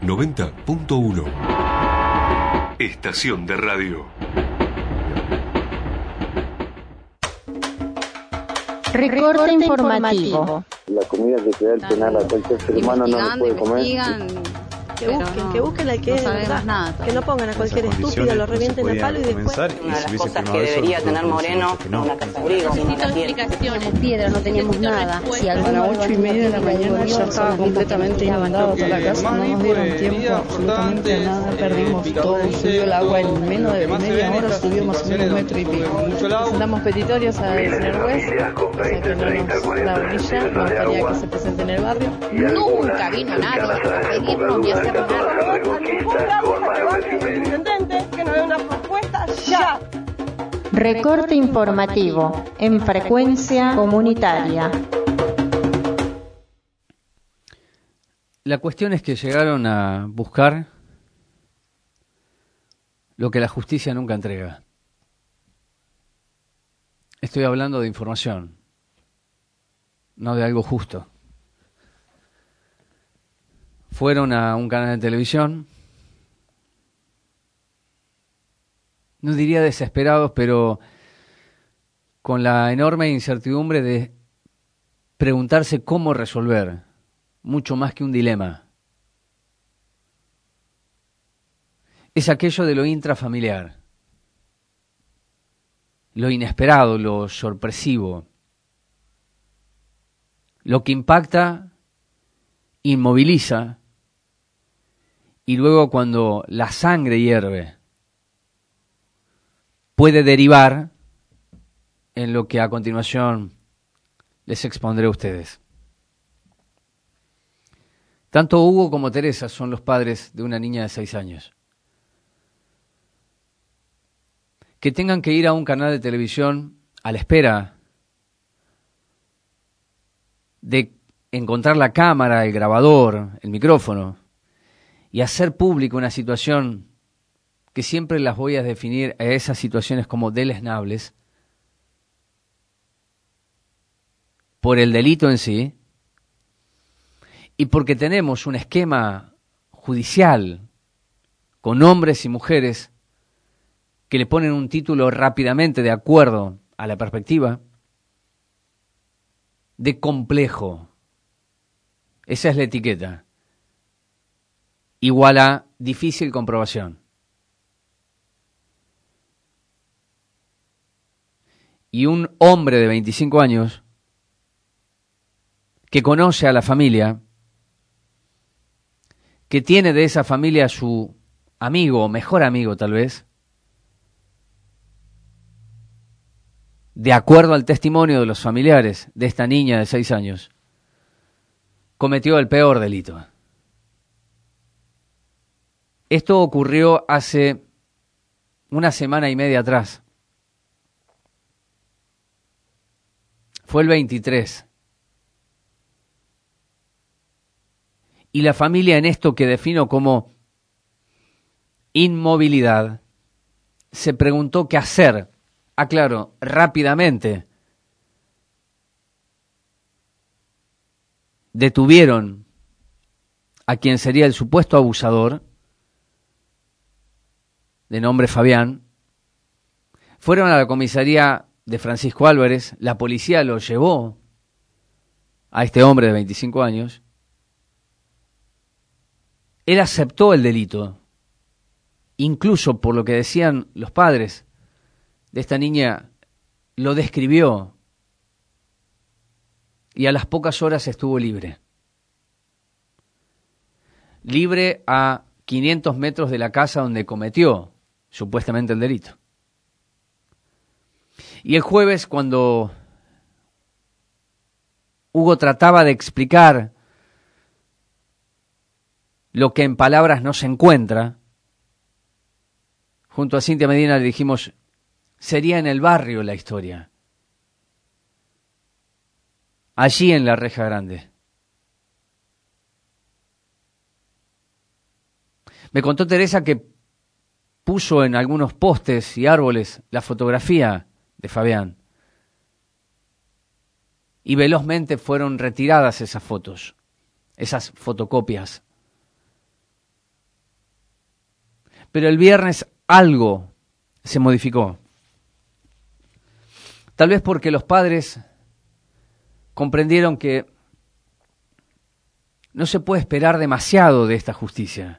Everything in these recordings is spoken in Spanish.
90.1. Estación de radio. Recorte informativo. La comida que te da el penal a cualquier ser humano no lo puede comer. Que busquen al que es verdad, nada, que no pongan a cualquier estúpido, lo revienten a palo y después. Una de las cosas que debería tener Moreno, una casa abrigo, una Explicaciones, piedra, no teníamos nada. Si a las 8:30 de la mañana ya estaba completamente inundado toda la casa, no nos dieron tiempo absolutamente a nada, perdimos todo, subió el agua en menos de media hora, subió más o menos 1,5 metros. Presentamos petitorios al señor juez, o sea que no nos da brilla, no gustaría que se presente en el barrio. Nunca vino nadie a pedirnos ni a hacer nada. Que nos dé una propuesta ya. Recorte informativo en frecuencia comunitaria. La cuestión es que llegaron a buscar lo que la justicia nunca entrega. Estoy hablando de información, no de algo justo. Fueron a un canal de televisión, no diría desesperados, pero con la enorme incertidumbre de preguntarse cómo resolver, mucho más que un dilema. Es aquello de lo intrafamiliar, lo inesperado, lo sorpresivo, lo que impacta, inmoviliza, y luego cuando la sangre hierve, puede derivar en lo que a continuación les expondré a ustedes. Tanto Hugo como Teresa son los padres de una niña de 6 años. Que tengan que ir a un canal de televisión a la espera de encontrar la cámara, el grabador, el micrófono, y hacer pública una situación que siempre las voy a definir a esas situaciones como deleznables, por el delito en sí, y porque tenemos un esquema judicial con hombres y mujeres que le ponen un título rápidamente de acuerdo a la perspectiva de complejo. Esa es la etiqueta. Igual a difícil comprobación. Y un hombre de 25 años que conoce a la familia, que tiene de esa familia a su amigo, o mejor amigo tal vez, de acuerdo al testimonio de los familiares de esta niña de 6 años, cometió el peor delito. Esto ocurrió hace 1 semana y media atrás. Fue el 23. Y la familia, en esto que defino como inmovilidad, se preguntó qué hacer. Aclaro, rápidamente. Detuvieron a quien sería el supuesto abusador, de nombre Fabián. Fueron a la comisaría de Francisco Álvarez, la policía lo llevó a este hombre de 25 años. Él aceptó el delito, incluso por lo que decían los padres de esta niña, lo describió y a las pocas horas estuvo libre. Libre a 500 metros de la casa donde cometió supuestamente el delito. Y el jueves, cuando Hugo trataba de explicar lo que en palabras no se encuentra, junto a Cintia Medina le dijimos, sería en el barrio la historia. Allí en la Reja Grande. Me contó Teresa que puso en algunos postes y árboles la fotografía de Fabián. Y velozmente fueron retiradas esas fotos, esas fotocopias. Pero el viernes algo se modificó. Tal vez porque los padres comprendieron que no se puede esperar demasiado de esta justicia.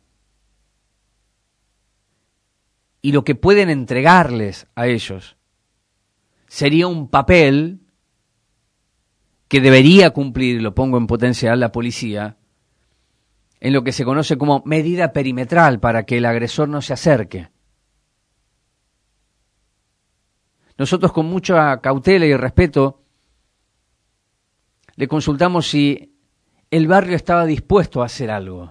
Y lo que pueden entregarles a ellos sería un papel que debería cumplir, lo pongo en potencial, la policía, en lo que se conoce como medida perimetral para que el agresor no se acerque. Nosotros con mucha cautela y respeto le consultamos si el barrio estaba dispuesto a hacer algo.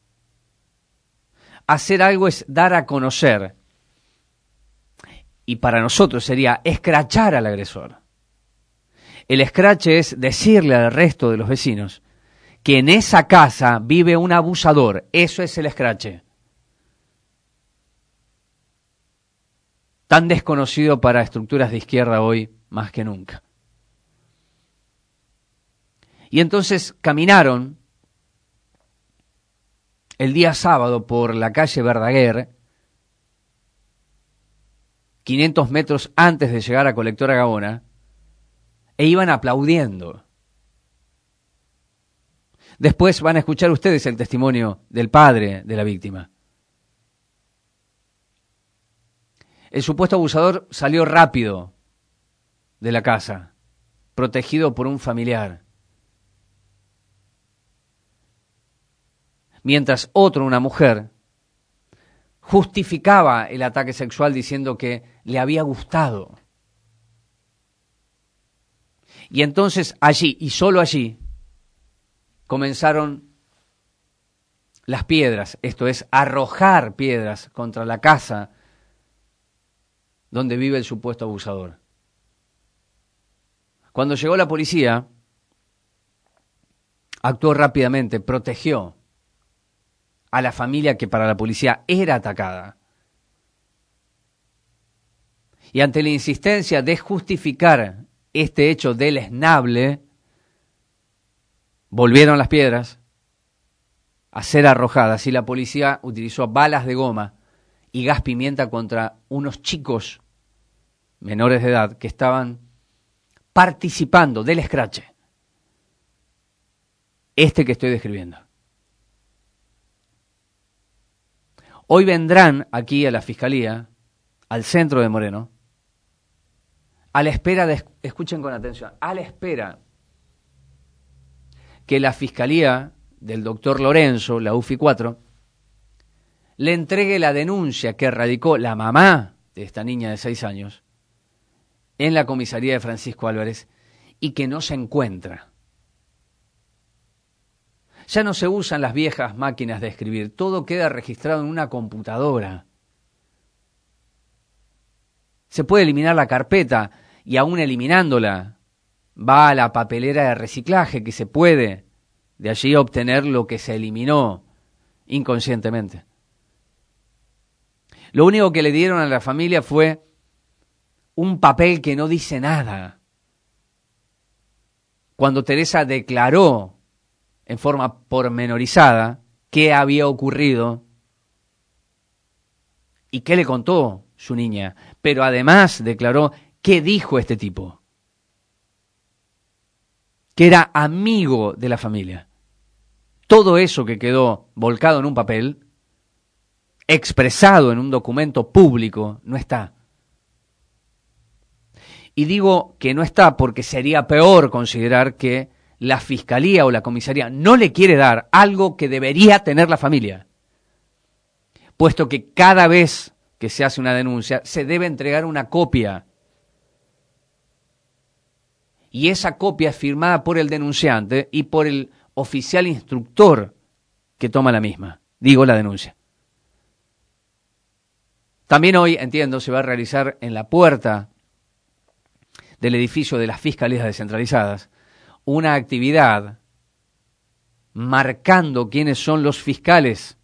Hacer algo es dar a conocer. Y para nosotros sería escrachar al agresor. El escrache es decirle al resto de los vecinos que en esa casa vive un abusador. Eso es el escrache. Tan desconocido para estructuras de izquierda hoy más que nunca. Y entonces caminaron el día sábado por la calle Verdaguer, 500 metros antes de llegar a Colectora Gaona, e iban aplaudiendo. Después van a escuchar ustedes el testimonio del padre de la víctima. El supuesto abusador salió rápido de la casa, protegido por un familiar. Mientras otro, una mujer, justificaba el ataque sexual diciendo que le había gustado. Y entonces allí, y solo allí, comenzaron las piedras, esto es, arrojar piedras contra la casa donde vive el supuesto abusador. Cuando llegó la policía, actuó rápidamente, protegió a la familia que para la policía era atacada. Y ante la insistencia de justificar este hecho deleznable, volvieron las piedras a ser arrojadas y la policía utilizó balas de goma y gas pimienta contra unos chicos menores de edad que estaban participando del escrache. Este que estoy describiendo. Hoy vendrán aquí a la Fiscalía, al centro de Moreno, a la espera de, escuchen con atención, a la espera que la Fiscalía del doctor Lorenzo, la UFI 4, le entregue la denuncia que radicó la mamá de esta niña de 6 años en la comisaría de Francisco Álvarez y que no se encuentra. Ya no se usan las viejas máquinas de escribir, todo queda registrado en una computadora. Se puede eliminar la carpeta y aún eliminándola va a la papelera de reciclaje que se puede de allí obtener lo que se eliminó inconscientemente. Lo único que le dieron a la familia fue un papel que no dice nada. Cuando Teresa declaró en forma pormenorizada qué había ocurrido y qué le contó su niña, pero además declaró qué dijo este tipo, que era amigo de la familia. Todo eso que quedó volcado en un papel, expresado en un documento público, no está. Y digo que no está porque sería peor considerar que la fiscalía o la comisaría no le quiere dar algo que debería tener la familia, puesto que cada vez que se hace una denuncia se debe entregar una copia. Y esa copia es firmada por el denunciante y por el oficial instructor que toma la misma, digo la denuncia. También hoy, entiendo, se va a realizar en la puerta del edificio de las fiscalías descentralizadas una actividad marcando quiénes son los fiscales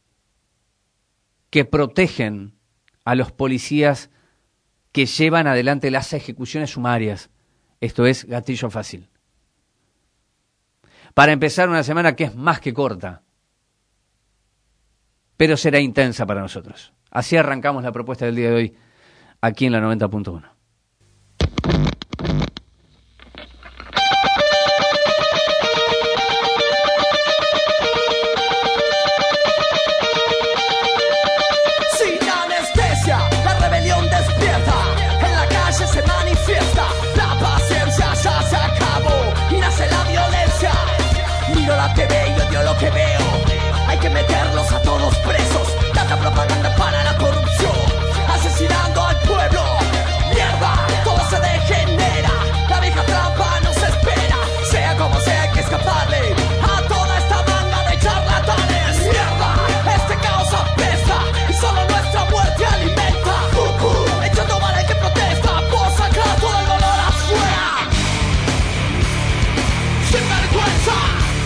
que protegen a los policías que llevan adelante las ejecuciones sumarias. Esto es gatillo fácil. Para empezar una semana que es más que corta. pero será intensa para nosotros. Así arrancamos la propuesta del día de hoy aquí en la 90.1. Sin anestesia, la rebelión despierta, en la calle se manifiesta, la paciencia ya se acabó y nace la violencia. Miro la TV y odio lo que veo, hay que meterlos a todos presos, tanta propaganda para la corrupción, asesinando al pueblo. Mierda, todo se degenera, la vieja trampa nos espera, sea como sea hay que escaparle a toda esta manga de charlatanes. Mierda, este caos apesta y solo nuestra muerte alimenta. Echando mal al que protesta por sacar todo el dolor afuera. Sin vergüenza,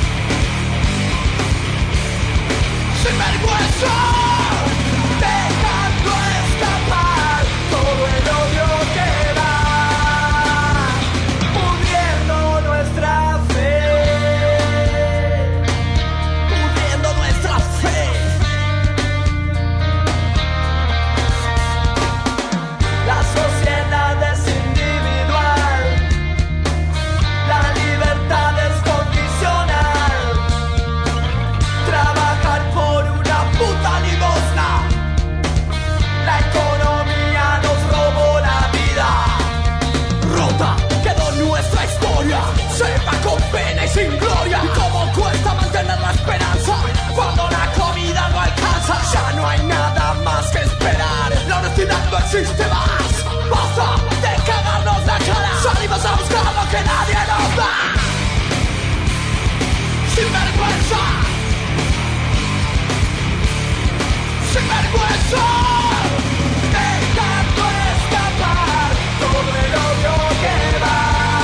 sin vergüenza, dejando escapar todo el odio que va pudriendo nuestra fe, pudriendo nuestra fe. La sociedad es individual, la libertad es condicional. Trabajar por una puta limosna, la economía nos robó la vida. Rota quedó nuestra historia, se va con pena y sin gloria. Y cómo cuesta mantener la esperanza cuando la comida no alcanza. Ya no hay nada más que esperar, la honestidad no existe más. Basta de cagarnos la cara, salimos a buscar lo que nadie nos da. Sin vergüenza, sin vergüenza, dejando escapar todo el odio que va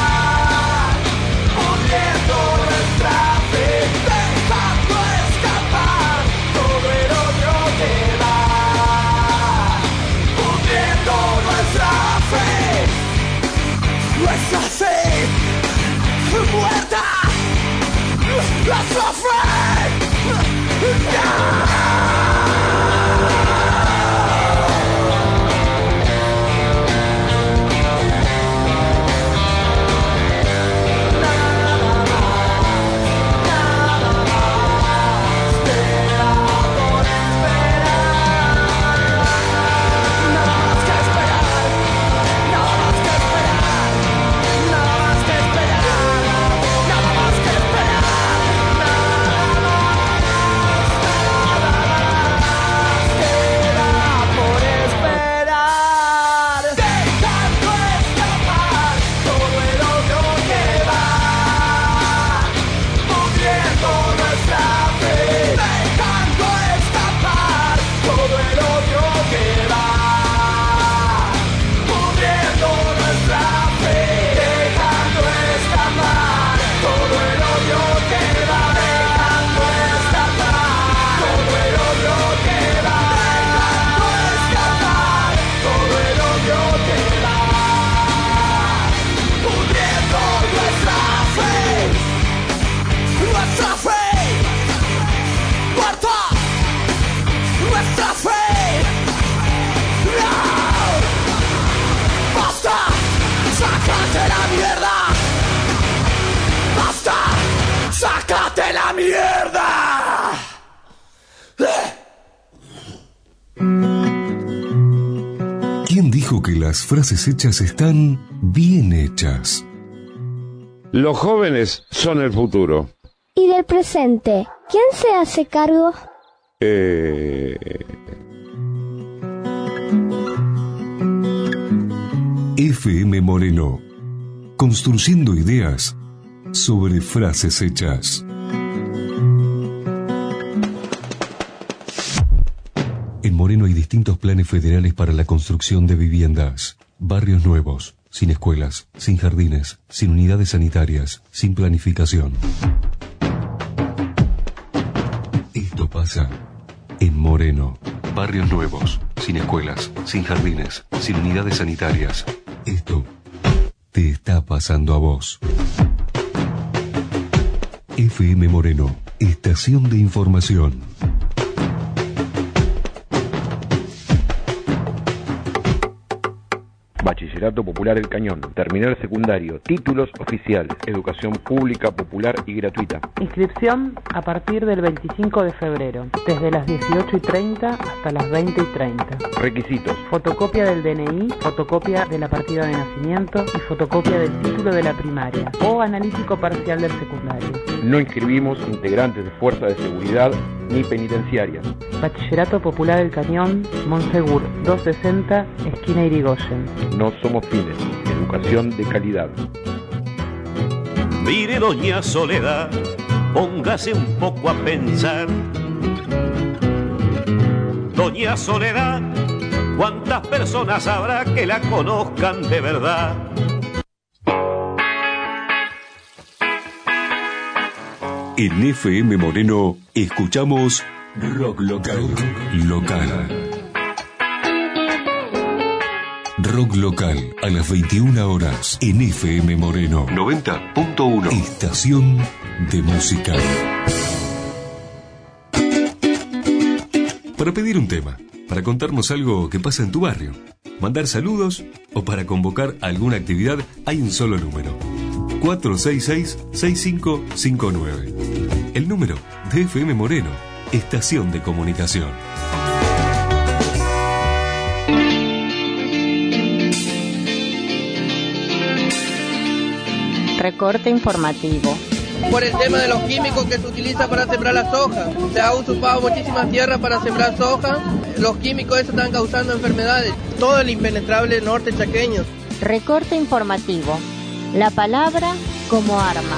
pudriendo nuestra fe, dejando escapar todo el odio que va pudriendo nuestra fe muerta, nuestra fe. ¿Quién dijo que las frases hechas están bien hechas? Los jóvenes son el futuro. ¿Y del presente? ¿Quién se hace cargo? FM Moreno. Construyendo ideas sobre frases hechas. En Moreno hay distintos planes federales para la construcción de viviendas. Barrios nuevos, sin escuelas, sin jardines, sin unidades sanitarias, sin planificación. Esto pasa en Moreno. Barrios nuevos, sin escuelas, sin jardines, sin unidades sanitarias. Esto te está pasando a vos. FM Moreno, estación de información. Bachillerato Popular El Cañón, terminal secundario, títulos oficiales, educación pública, popular y gratuita. Inscripción a partir del 25 de febrero, desde las 18:30 hasta las 20:30. Requisitos: fotocopia del DNI, fotocopia de la partida de nacimiento y fotocopia del título de la primaria o analítico parcial del secundario. No inscribimos integrantes de fuerza de seguridad ni penitenciarias. Bachillerato Popular El Cañón, Monsegur 260, esquina Irigoyen. No somos fines, educación de calidad. Mire, doña Soledad, póngase un poco a pensar. Doña Soledad, ¿cuántas personas habrá que la conozcan de verdad? En FM Moreno escuchamos Rock Local. Rock Local a las 21 horas en FM Moreno 90.1. Estación de música. Para pedir un tema, para contarnos algo que pasa en tu barrio, mandar saludos o para convocar alguna actividad, hay un solo número: 466-6559. El número de FM Moreno, estación de comunicación. Recorte informativo. Por el tema de los químicos que se utilizan para sembrar la soja. Se ha usurpado muchísimas tierras para sembrar soja. Los químicos esos están causando enfermedades. Todo el impenetrable norte chaqueño. Recorte informativo. La palabra como arma.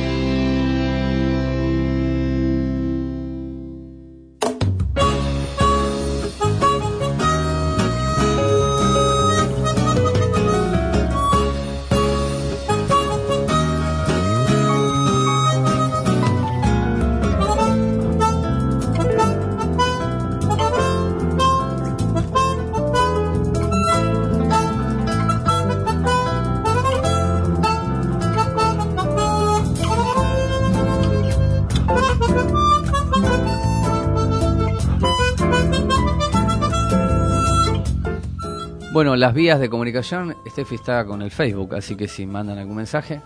Bueno, las vías de comunicación, Steffi está con el Facebook, así que si mandan algún mensaje,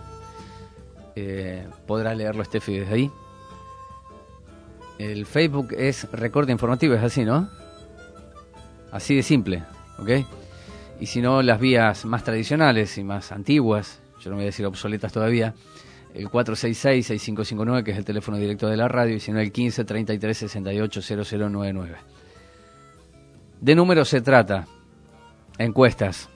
podrá leerlo Steffi desde ahí. El Facebook es Recorte Informativo, es así, ¿no? Así de simple, ¿ok? Y si no, las vías más tradicionales y más antiguas, yo no voy a decir obsoletas todavía, el 466-6559, que es el teléfono directo de la radio, y si no, el 15-33-68-0099. De números se trata. Encuestas,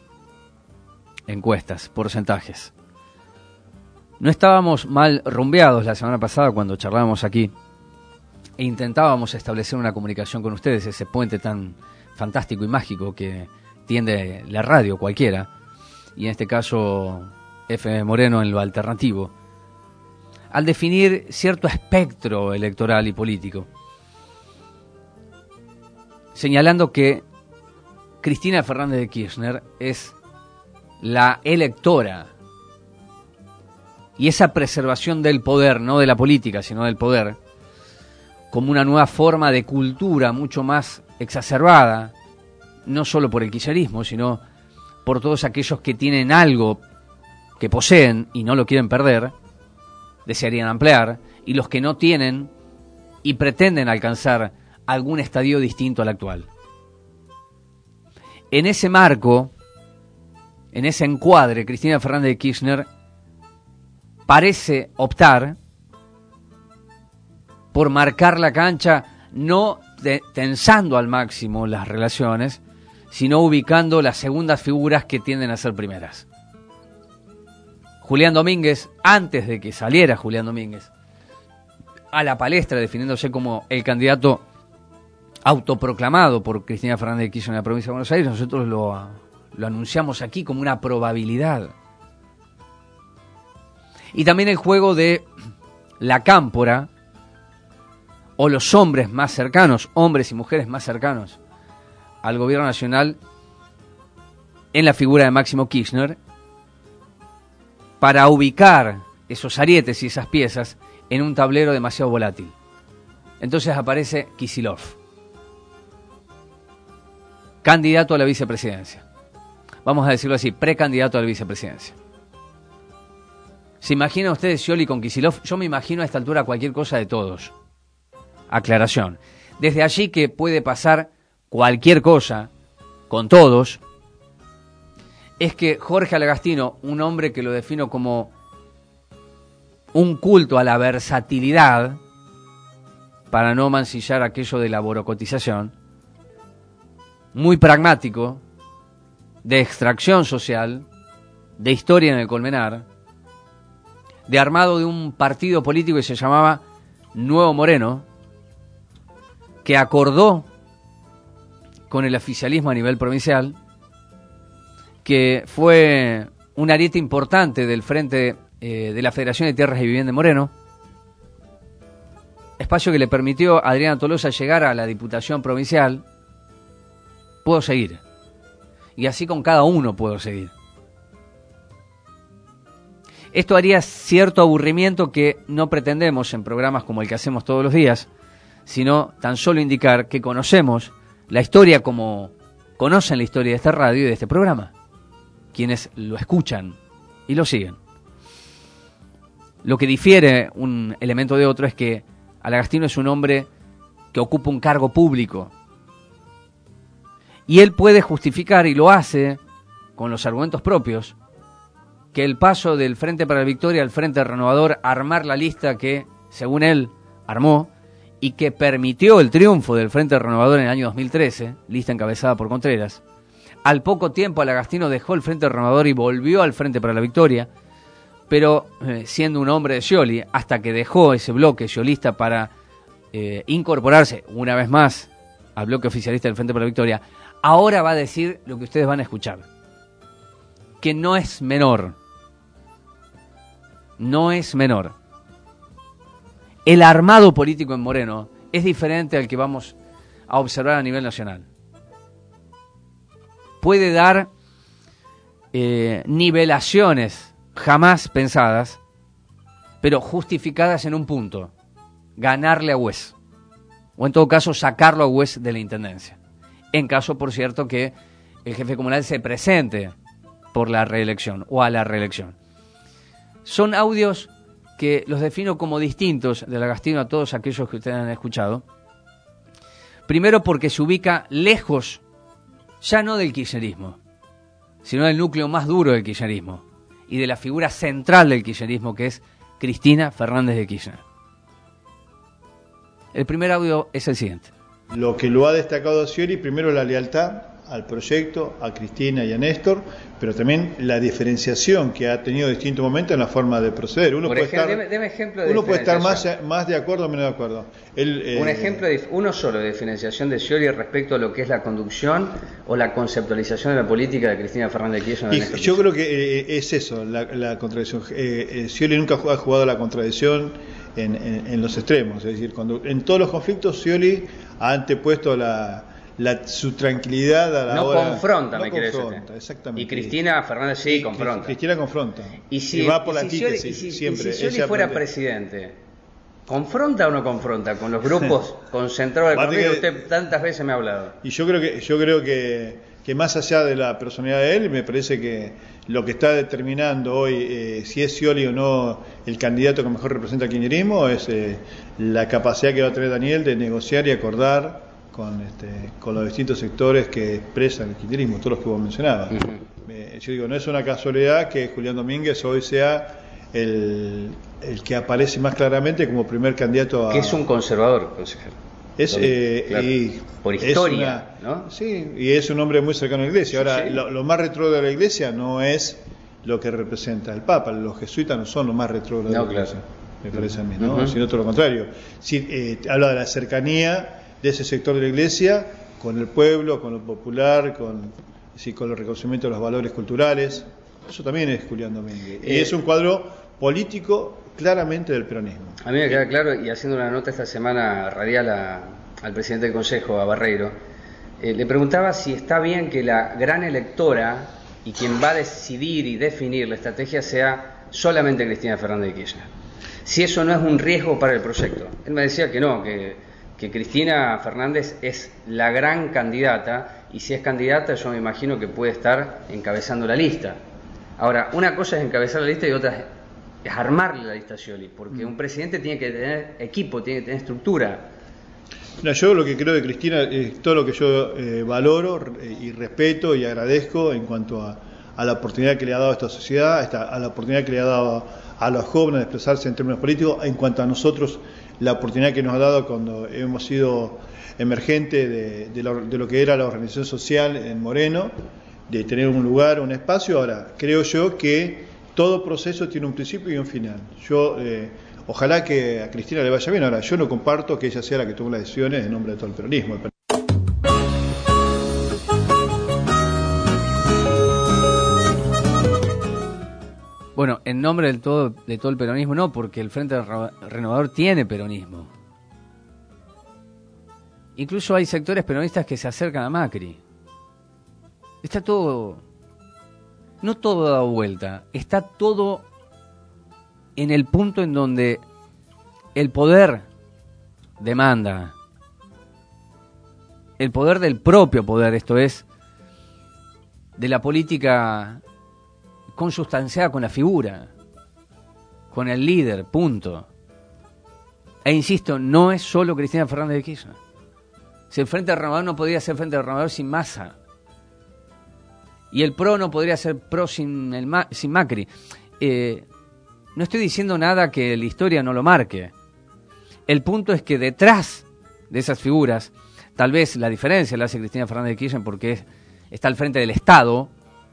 porcentajes. No estábamos mal rumbeados la semana pasada cuando charlábamos aquí e intentábamos establecer una comunicación con ustedes, ese puente tan fantástico y mágico que tiende la radio cualquiera, y en este caso FM Moreno en lo alternativo, al definir cierto espectro electoral y político, señalando que Cristina Fernández de Kirchner es la electora, y esa preservación del poder, no de la política, sino del poder, como una nueva forma de cultura mucho más exacerbada, no solo por el kirchnerismo, sino por todos aquellos que tienen algo que poseen y no lo quieren perder, desearían ampliar, y los que no tienen y pretenden alcanzar algún estadio distinto al actual. En ese marco, en ese encuadre, Cristina Fernández de Kirchner parece optar por marcar la cancha, no tensando al máximo las relaciones, sino ubicando las segundas figuras que tienden a ser primeras. Julián Domínguez, antes de que saliera Julián Domínguez a la palestra definiéndose como el candidato autoproclamado por Cristina Fernández de Kirchner en la provincia de Buenos Aires, nosotros lo anunciamos aquí como una probabilidad. Y también el juego de la cámpora, o los hombres más cercanos, hombres y mujeres más cercanos al gobierno nacional, en la figura de Máximo Kirchner, para ubicar esos arietes y esas piezas en un tablero demasiado volátil. Entonces aparece Kicillof, candidato a la vicepresidencia. vamos a decirlo así, precandidato a la vicepresidencia. ¿Se imagina ustedes Scioli con Kicillof? Yo me imagino a esta altura cualquier cosa de todos. Aclaración. Desde allí que puede pasar cualquier cosa con todos, es que Jorge Alagastino, un hombre que lo defino como un culto a la versatilidad, para no mancillar aquello de la borocotización, muy pragmático, de extracción social, de historia en el Colmenar, de armado de un partido político que se llamaba Nuevo Moreno, que acordó con el oficialismo a nivel provincial, que fue un ariete importante del frente de la Federación de Tierras y Vivienda de Moreno, espacio que le permitió a Adriana Tolosa llegar a la Diputación Provincial. Puedo seguir, y así con cada uno puedo seguir. Esto haría cierto aburrimiento que no pretendemos en programas como el que hacemos todos los días, sino tan solo indicar que conocemos la historia como conocen la historia de esta radio y de este programa, quienes lo escuchan y lo siguen. Lo que difiere un elemento de otro es que Alagastino es un hombre que ocupa un cargo público, y él puede justificar, y lo hace con los argumentos propios, que el paso del Frente para la Victoria al Frente Renovador, armar la lista que, según él, armó, y que permitió el triunfo del Frente Renovador en el año 2013, lista encabezada por Contreras. Al poco tiempo Alagastino dejó el Frente Renovador y volvió al Frente para la Victoria, pero siendo un hombre de Scioli, hasta que dejó ese bloque sciolista para incorporarse una vez más al bloque oficialista del Frente para la Victoria, ahora va a decir lo que ustedes van a escuchar, que no es menor. No es menor. El armado político en Moreno es diferente al que vamos a observar a nivel nacional. Puede dar nivelaciones jamás pensadas, pero justificadas en un punto: ganarle a Güez, o en todo caso sacarlo a Güez de la intendencia, en caso, por cierto, que el jefe comunal se presente por la reelección o a la reelección. Son audios que los defino como distintos de Alagastino a todos aquellos que ustedes han escuchado. Primero porque se ubica lejos, ya no del kirchnerismo, sino del núcleo más duro del kirchnerismo y de la figura central del kirchnerismo, que es Cristina Fernández de Kirchner. El primer audio es el siguiente. Lo que lo ha destacado a Scioli, primero la lealtad al proyecto, a Cristina y a Néstor, pero también la diferenciación que ha tenido en distintos momentos en la forma de proceder. Uno puede estar más de acuerdo o menos de acuerdo. Un ejemplo, uno solo de diferenciación de Scioli respecto a lo que es la conducción o la conceptualización de la política de Cristina Fernández de Kirchner. Yo creo que es eso, la contradicción. Scioli nunca ha jugado la contradicción en los extremos, es decir, en todos los conflictos Scioli ha antepuesto su tranquilidad a la hora. Me quiere decir. Exactamente. Y Cristina Fernández sí confronta. Cristina confronta. Y va por la antítesis siempre. Si Scioli fuera presidente, ¿confronta o no confronta con los grupos concentrados del partido que usted tantas veces me ha hablado? Y yo creo que más allá de la personalidad de él, me parece que lo que está determinando hoy si es Scioli o no el candidato que mejor representa al kirchnerismo es la capacidad que va a tener Daniel de negociar y acordar con los distintos sectores que expresan el kirchnerismo, todos los que vos mencionabas. Yo digo, no es una casualidad que Julián Domínguez hoy sea el que aparece más claramente como primer candidato a... Que es un conservador, consejero. Por historia, ¿no? Sí, y es un hombre muy cercano a la Iglesia. Ahora, sí. Lo más retrógrado de la Iglesia no es lo que representa el Papa. Los jesuitas no son lo más retrógrado de la Iglesia, me parece a mí, ¿no? Sino todo lo contrario. Sí, habla de la cercanía de ese sector de la Iglesia con el pueblo, con lo popular, con el reconocimiento de los valores culturales. Eso también es Julián Domínguez. Y es un cuadro político claramente del peronismo. A mí me queda claro, y haciendo una nota esta semana radial al presidente del Consejo, a Barreiro, le preguntaba si está bien que la gran electora y quien va a decidir y definir la estrategia sea solamente Cristina Fernández de Kirchner. Si eso no es un riesgo para el proyecto. Él me decía que no, que que Cristina Fernández es la gran candidata, y si es candidata yo me imagino que puede estar encabezando la lista. Ahora, una cosa es encabezar la lista y otra es armarle la lista a Scioli, porque un presidente tiene que tener equipo, tiene que tener estructura. No, yo lo que creo de Cristina es todo lo que yo valoro y respeto y agradezco en cuanto a la oportunidad que le ha dado a esta sociedad, a la oportunidad que le ha dado a los jóvenes de expresarse en términos políticos, en cuanto a nosotros la oportunidad que nos ha dado cuando hemos sido emergentes de lo que era la organización social en Moreno, de tener un lugar, un espacio. Ahora, creo yo que todo proceso tiene un principio y un final. Yo ojalá que a Cristina le vaya bien. Ahora, yo no comparto que ella sea la que tome las decisiones en nombre de todo el peronismo. Bueno, en nombre de todo el peronismo no, porque el Frente Renovador tiene peronismo. Incluso hay sectores peronistas que se acercan a Macri. Está todo, no todo dado vuelta, está todo en el punto en donde el poder demanda, el poder del propio poder, esto es, de la política consustanciada con la figura, con el líder, punto. E insisto, no es solo Cristina Fernández de Kirchner. Si el Frente Renovador no podría ser Frente Renovador sin Massa, y el PRO no podría ser PRO sin Macri. No estoy diciendo nada que la historia no lo marque. El punto es que detrás de esas figuras, tal vez la diferencia la hace Cristina Fernández de Kirchner porque está al frente del Estado,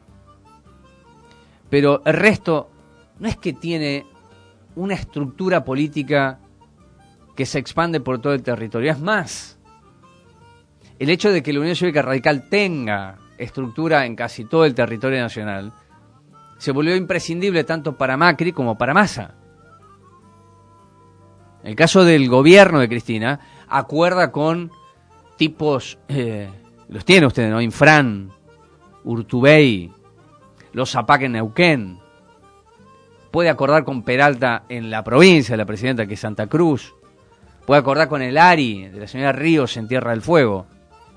pero el resto no es que tiene una estructura política que se expande por todo el territorio. Es más, el hecho de que la Unión Cívica Radical tenga estructura en casi todo el territorio nacional se volvió imprescindible tanto para Macri como para Massa. En el caso del gobierno de Cristina, acuerda con tipos, los tiene usted, ¿no? Infran, Urtubey, los Zapac en Neuquén, puede acordar con Peralta en la provincia de la presidenta, que es Santa Cruz, puede acordar con el ARI de la señora Ríos en Tierra del Fuego.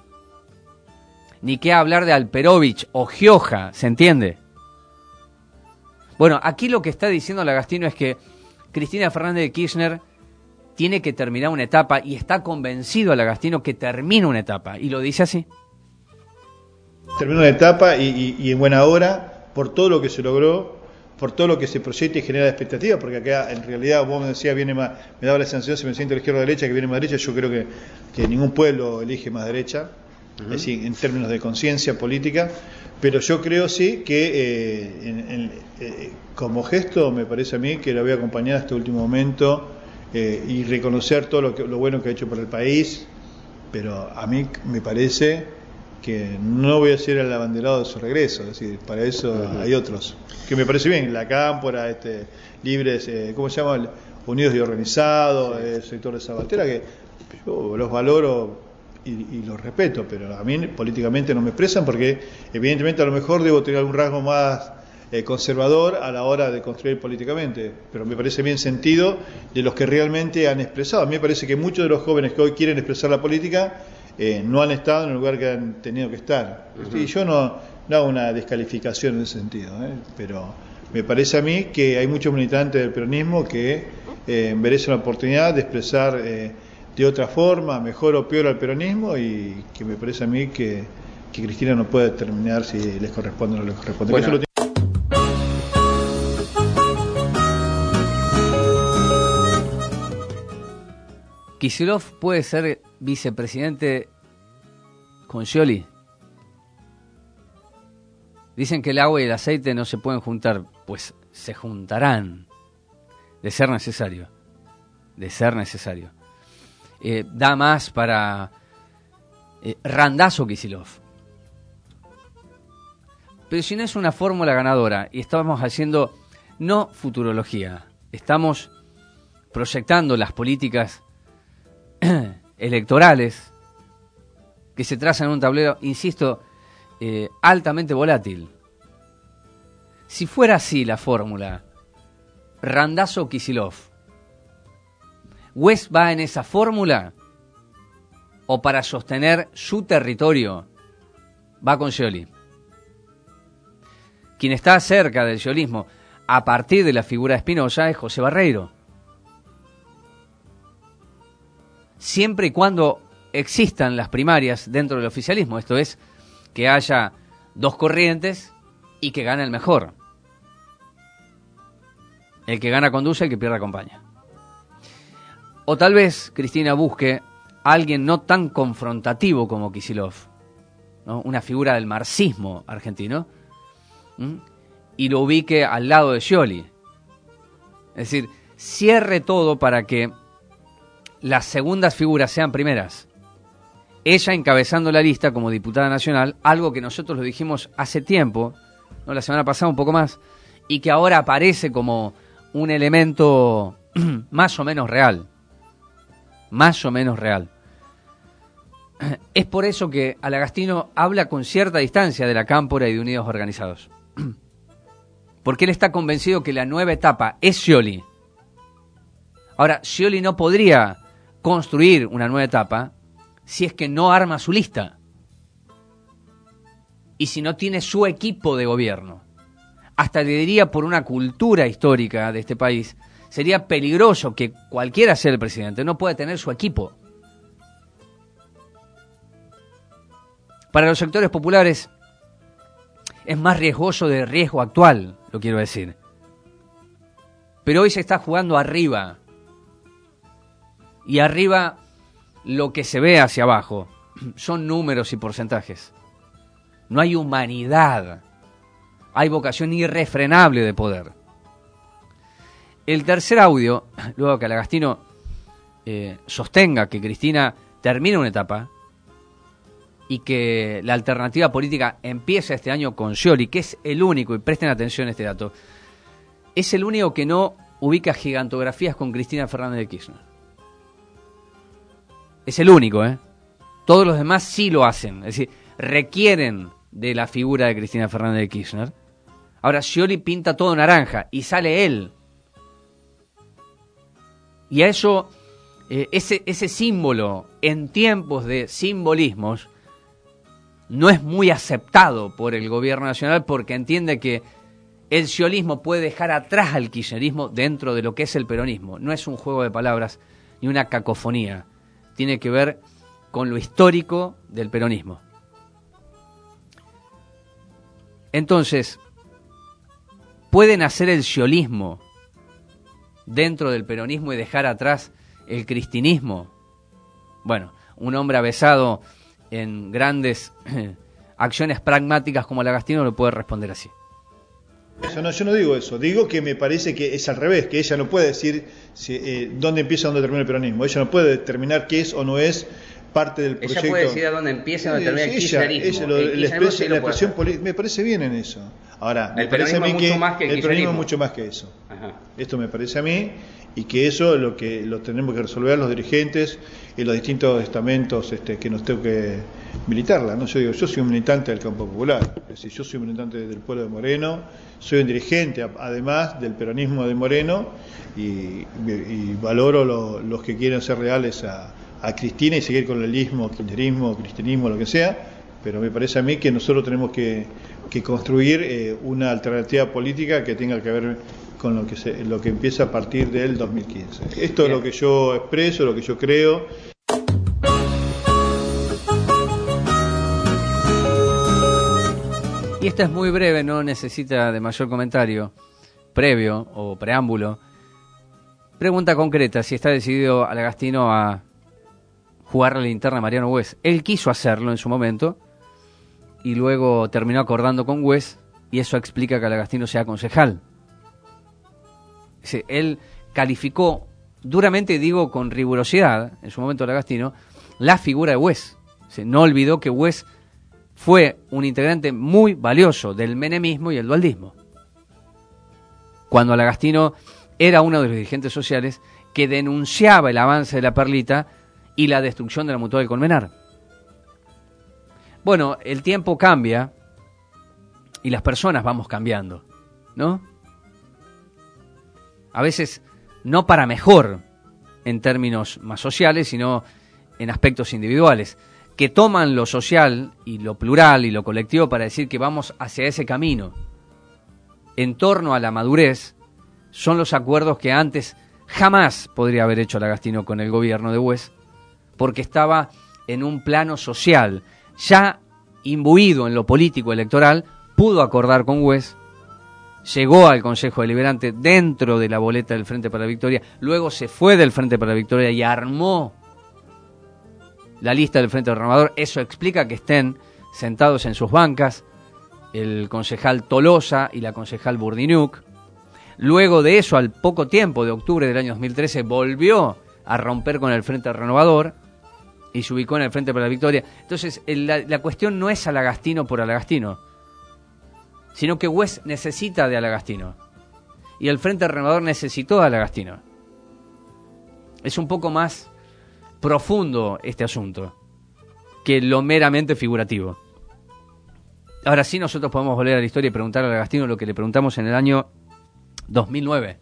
Ni qué hablar de Alperovich o Gioja, ¿se entiende? Bueno, aquí lo que está diciendo Lagastino es que Cristina Fernández de Kirchner tiene que terminar una etapa y está convencido Lagastino que termina una etapa, y lo dice así. Termina una etapa y en buena hora, por todo lo que se logró, por todo lo que se proyecta y genera expectativa, porque acá en realidad vos me decías, me daba la sensación, si me siento a la izquierda o a la derecha, que viene más derecha. Yo creo que ningún pueblo elige más derecha. Es decir, en términos de conciencia política, pero yo creo sí que como gesto me parece a mí que lo voy a acompañar hasta el último momento y reconocer todo lo bueno que ha hecho por el país, pero a mí me parece que no voy a ser el abanderado de su regreso. Es decir, para eso hay otros que me parece bien, la Cámpora, Libres, ¿cómo se llama? Unidos y Organizados, el sector de Sabatera, que yo los valoro y los respeto, pero a mí políticamente no me expresan, porque evidentemente a lo mejor debo tener algún rasgo más conservador a la hora de construir políticamente, pero me parece bien sentido de los que realmente han expresado. A mí me parece que muchos de los jóvenes que hoy quieren expresar la política no han estado en el lugar que han tenido que estar. Y yo no hago una descalificación en ese sentido, pero me parece a mí que hay muchos militantes del peronismo que merecen la oportunidad de expresar de otra forma, mejor o peor al peronismo, y que me parece a mí que Cristina no puede determinar si les corresponde o no les corresponde. Bueno. Kicillof puede ser vicepresidente con Scioli. Dicen que el agua y el aceite no se pueden juntar, pues se juntarán, de ser necesario. Da más para Randazzo Kicillof. Pero si no es una fórmula ganadora, y estamos haciendo no futurología, estamos proyectando las políticas electorales que se trazan en un tablero, insisto, altamente volátil. Si fuera así la fórmula, Randazzo Kicillof, West va en esa fórmula, o para sostener su territorio, va con Scioli. Quien está cerca del sciolismo a partir de la figura de Spinoza es José Barreiro. Siempre y cuando existan las primarias dentro del oficialismo, esto es, que haya dos corrientes y que gane el mejor. El que gana conduce, el que pierde acompaña. O tal vez Cristina busque a alguien no tan confrontativo como Kicillof, ¿no? Una figura del marxismo argentino, y lo ubique al lado de Scioli. Es decir, cierre todo para que las segundas figuras sean primeras. Ella encabezando la lista como diputada nacional, algo que nosotros lo dijimos hace tiempo, ¿no? La semana pasada un poco más, y que ahora aparece como un elemento más o menos real. Más o menos real. Es por eso que Alagastino habla con cierta distancia de la Cámpora y de Unidos Organizados. Porque él está convencido que la nueva etapa es Scioli. Ahora, Scioli no podría construir una nueva etapa si es que no arma su lista. Y si no tiene su equipo de gobierno. Hasta le diría, por una cultura histórica de este país, sería peligroso que cualquiera sea el presidente, no puede tener su equipo. Para los sectores populares es más riesgoso de riesgo actual, lo quiero decir. Pero hoy se está jugando arriba. Y arriba lo que se ve hacia abajo son números y porcentajes. No hay humanidad. Hay vocación irrefrenable de poder. El tercer audio, luego que Alagastino sostenga que Cristina termina una etapa y que la alternativa política empieza este año con Scioli, que es el único, y presten atención a este dato, es el único que no ubica gigantografías con Cristina Fernández de Kirchner. Es el único, ¿eh? Todos los demás sí lo hacen, es decir, requieren de la figura de Cristina Fernández de Kirchner. Ahora Scioli pinta todo naranja y sale él. Y a eso, ese símbolo, en tiempos de simbolismos, no es muy aceptado por el gobierno nacional porque entiende que el sciolismo puede dejar atrás al kirchnerismo dentro de lo que es el peronismo. No es un juego de palabras ni una cacofonía. Tiene que ver con lo histórico del peronismo. Entonces, ¿pueden hacer el sciolismo dentro del peronismo y dejar atrás el cristinismo? Bueno, un hombre avesado en grandes acciones pragmáticas como Alagastino lo puede responder así. Eso no, yo no digo eso, digo que me parece que es al revés, que ella no puede decir dónde empieza o dónde termina el peronismo, ella no puede determinar qué es o no es parte del proyecto. Ella puede decir a dónde empieza o dónde termina el kirchnerismo. La expresión política, me parece bien en eso. Ahora, el peronismo es mucho más que el peronismo es mucho más que eso. Ajá. Esto me parece a mí, y que eso es lo que lo tenemos que resolver los dirigentes y los distintos estamentos que nos tengo que militarla, ¿no? Yo digo, yo soy un militante del campo popular, es decir, yo soy un militante del pueblo de Moreno, soy un dirigente además del peronismo de Moreno y valoro los que quieren ser leales a Cristina y seguir con el kirchnerismo, cristianismo, lo que sea, pero me parece a mí que nosotros tenemos que construir una alternativa política que tenga que ver con lo que empieza a partir del 2015. Esto es lo que yo expreso, lo que yo creo. Y esta es muy breve, no necesita de mayor comentario previo o preámbulo. Pregunta concreta, si está decidido Alagastino a jugar la linterna a Mariano Güez. Él quiso hacerlo en su momento y luego terminó acordando con Güez y eso explica que Alagastino sea concejal. Él calificó duramente, digo con rigurosidad, en su momento Alagastino, la figura de Güez. No olvidó que Güez fue un integrante muy valioso del menemismo y el dualdismo. Cuando Alagastino era uno de los dirigentes sociales que denunciaba el avance de la Perlita y la destrucción de la Mutual del Colmenar. Bueno, el tiempo cambia y las personas vamos cambiando, ¿no? A veces no para mejor en términos más sociales, sino en aspectos individuales, que toman lo social y lo plural y lo colectivo para decir que vamos hacia ese camino. En torno a la madurez, son los acuerdos que antes jamás podría haber hecho Lagastino con el gobierno de Güez, porque estaba en un plano social, ya imbuido en lo político electoral, pudo acordar con Güez, llegó al Consejo Deliberante dentro de la boleta del Frente para la Victoria, luego se fue del Frente para la Victoria y armó la lista del Frente Renovador. Eso explica que estén sentados en sus bancas el concejal Tolosa y la concejal Burdinuk. Luego de eso, al poco tiempo de octubre del año 2013, volvió a romper con el Frente Renovador y se ubicó en el Frente para la Victoria. Entonces, la cuestión no es Alagastino por Alagastino, sino que Güez necesita de Alagastino y el Frente Renovador necesitó de Alagastino. Es un poco más profundo este asunto que lo meramente figurativo. Ahora sí, nosotros podemos volver a la historia y preguntar a Alagastino lo que le preguntamos en el año 2009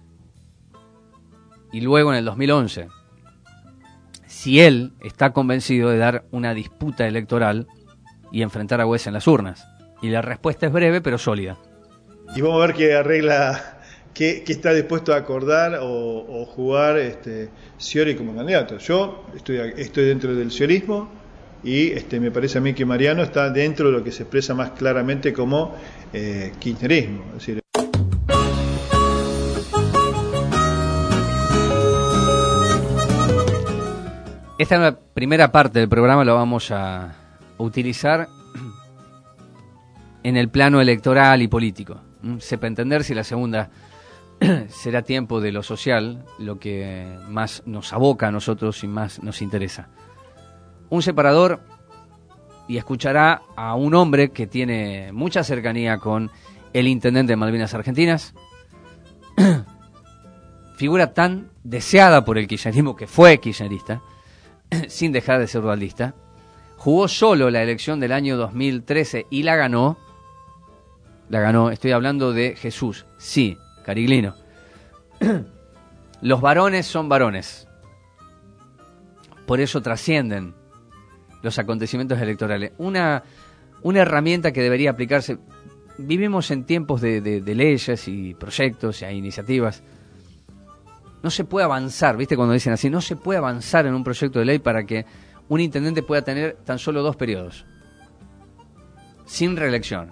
y luego en el 2011, si él está convencido de dar una disputa electoral y enfrentar a Güez en las urnas. Y la respuesta es breve pero sólida. Y vamos a ver qué arregla, qué está dispuesto a acordar o jugar Scioli como candidato. Yo estoy dentro del sciolismo y me parece a mí que Mariano está dentro de lo que se expresa más claramente como kirchnerismo. Es decir, esta primera parte del programa lo vamos a utilizar en el plano electoral y político. Sepa entender si la segunda será tiempo de lo social, lo que más nos aboca a nosotros y más nos interesa. Un separador, y escuchará a un hombre que tiene mucha cercanía con el intendente de Malvinas Argentinas, figura tan deseada por el kirchnerismo, que fue kirchnerista, sin dejar de ser dualdista, jugó solo la elección del año 2013 y la ganó, estoy hablando de Jesús, sí, Cariglino. Los varones son varones, por eso trascienden los acontecimientos electorales. Una herramienta que debería aplicarse. Vivimos en tiempos de leyes y proyectos y iniciativas. No se puede avanzar, ¿viste? Cuando dicen así, no se puede avanzar en un proyecto de ley para que un intendente pueda tener tan solo 2 periodos, sin reelección.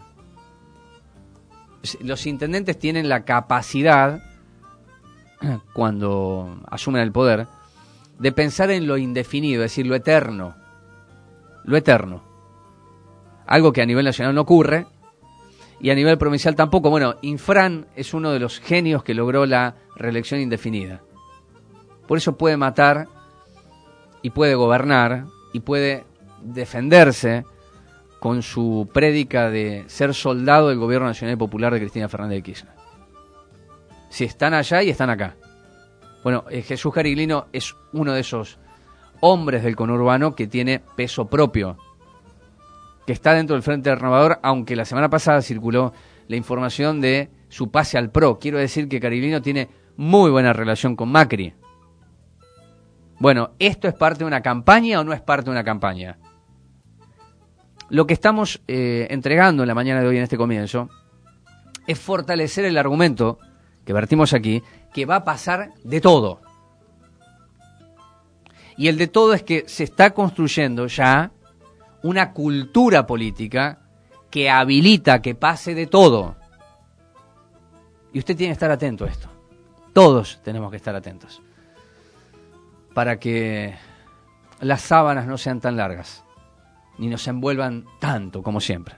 Los intendentes tienen la capacidad, cuando asumen el poder, de pensar en lo indefinido, es decir, lo eterno. Lo eterno. Algo que a nivel nacional no ocurre, y a nivel provincial tampoco. Bueno, Infran es uno de los genios que logró la reelección indefinida. Por eso puede matar, y puede gobernar, y puede defenderse con su prédica de ser soldado del gobierno nacional y popular de Cristina Fernández de Kirchner. Si están allá y están acá. Bueno, Jesús Cariglino es uno de esos hombres del conurbano que tiene peso propio, que está dentro del Frente Renovador, aunque la semana pasada circuló la información de su pase al PRO. Quiero decir que Cariglino tiene muy buena relación con Macri. Bueno, ¿esto es parte de una campaña o no es parte de una campaña? Lo que estamos entregando en la mañana de hoy en este comienzo es fortalecer el argumento que vertimos aquí, que va a pasar de todo. Y el de todo es que se está construyendo ya una cultura política que habilita que pase de todo. Y usted tiene que estar atento a esto. Todos tenemos que estar atentos, para que las sábanas no sean tan largas, ni nos envuelvan tanto como siempre.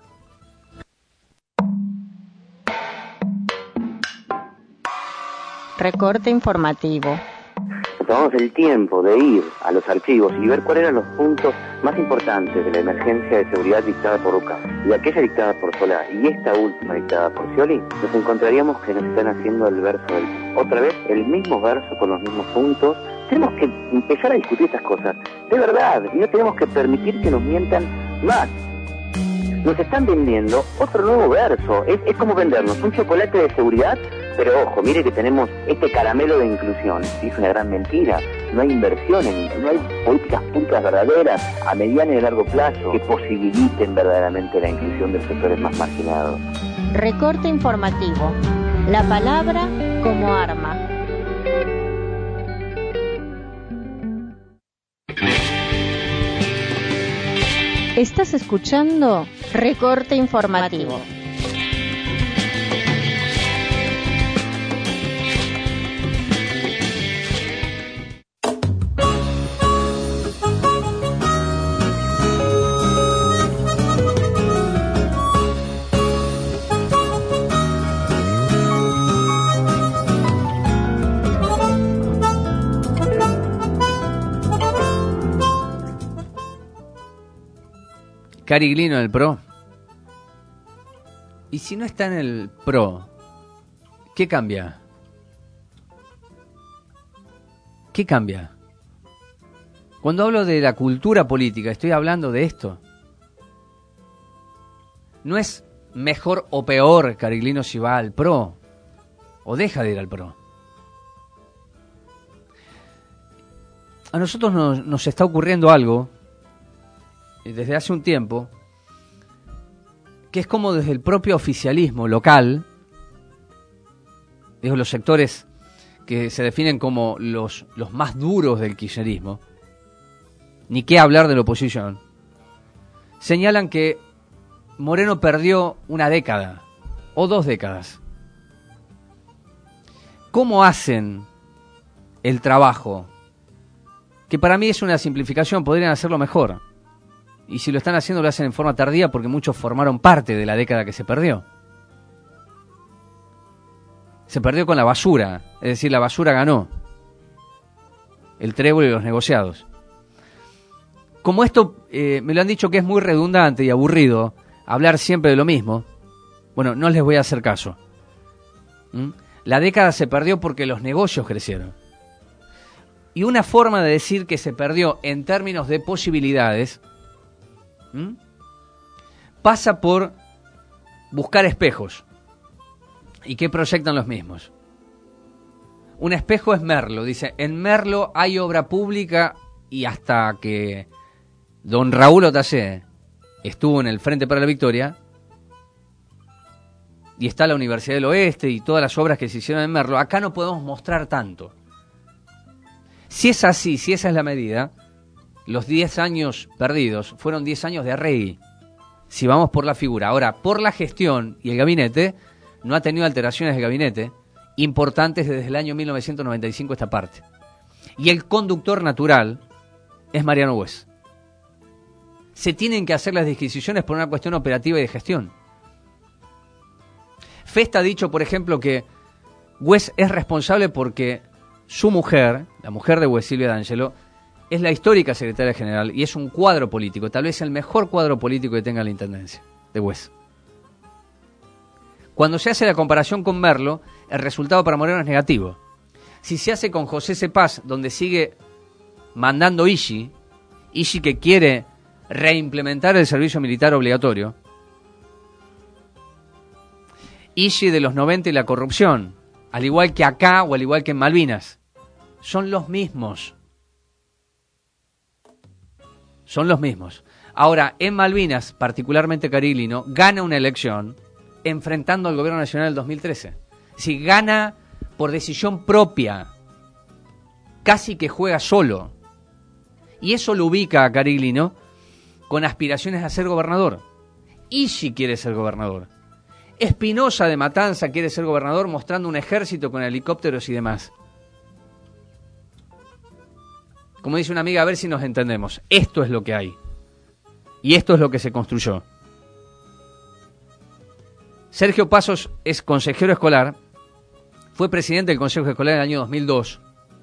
Recorte informativo. Tomamos el tiempo de ir a los archivos y ver cuáles eran los puntos más importantes de la emergencia de seguridad dictada por Ucas y aquella dictada por Solá y esta última dictada por Scioli. Nos encontraríamos que nos están haciendo el verso otra vez el mismo verso con los mismos puntos. Tenemos que empezar a discutir estas cosas de verdad y no tenemos que permitir que nos mientan más. Nos están vendiendo otro nuevo verso. Es como vendernos un chocolate de seguridad Pero ojo, mire que tenemos este caramelo de inclusión, y es una gran mentira. No hay inversión, no hay políticas públicas verdaderas a mediano y largo plazo que posibiliten verdaderamente la inclusión de los sectores más marginados. Recorte informativo. La palabra como arma. Estás escuchando Recorte informativo. Cariglino en el PRO. Y si no está en el PRO, ¿qué cambia? ¿Qué cambia? Cuando hablo de la cultura política, estoy hablando de esto. No es mejor o peor Cariglino si va al PRO o deja de ir al PRO. A nosotros nos está ocurriendo algo desde hace un tiempo, que es como desde el propio oficialismo local, digo, los sectores que se definen como los más duros del kirchnerismo, ni qué hablar de la oposición, señalan que Moreno perdió una década o 2 décadas. ¿Cómo hacen el trabajo? Que para mí es una simplificación, podrían hacerlo mejor. Y si lo están haciendo, lo hacen en forma tardía porque muchos formaron parte de la década que se perdió. Se perdió con la basura, es decir, la basura ganó. El trébol y los negociados. Como esto me lo han dicho que es muy redundante y aburrido hablar siempre de lo mismo, bueno, no les voy a hacer caso. La década se perdió porque los negocios crecieron. Y una forma de decir que se perdió en términos de posibilidades pasa por buscar espejos. ¿Y qué proyectan los mismos? Un espejo es Merlo. Dice, en Merlo hay obra pública y hasta que don Raúl Otayé estuvo en el Frente para la Victoria y está la Universidad del Oeste y todas las obras que se hicieron en Merlo, acá no podemos mostrar tanto. Si es así, si esa es la medida, los 10 años perdidos fueron 10 años de Arregui, si vamos por la figura. Ahora, por la gestión y el gabinete, no ha tenido alteraciones de gabinete importantes desde el año 1995 esta parte. Y el conductor natural es Mariano Gües. Se tienen que hacer las disquisiciones por una cuestión operativa y de gestión. Festa ha dicho, por ejemplo, que Gües es responsable porque su mujer, la mujer de Gües, Silvia D'Angelo, es la histórica secretaria general y es un cuadro político, tal vez el mejor cuadro político que tenga la intendencia de Gües. Cuando se hace la comparación con Merlo, el resultado para Moreno es negativo. Si se hace con José Cepaz, donde sigue mandando Ishi que quiere reimplementar el servicio militar obligatorio, Ishi de los 90 y la corrupción, al igual que acá o al igual que en Malvinas, son los mismos. Son los mismos. Ahora, en Malvinas, particularmente Cariglino, gana una elección enfrentando al gobierno nacional del 2013. Si gana por decisión propia, casi que juega solo. Y eso lo ubica a Cariglino con aspiraciones a ser gobernador. Ishi quiere ser gobernador. Espinosa de Matanza quiere ser gobernador mostrando un ejército con helicópteros y demás. Como dice una amiga, a ver si nos entendemos. Esto es lo que hay. Y esto es lo que se construyó. Sergio Pasos es consejero escolar. Fue presidente del Consejo Escolar en el año 2002.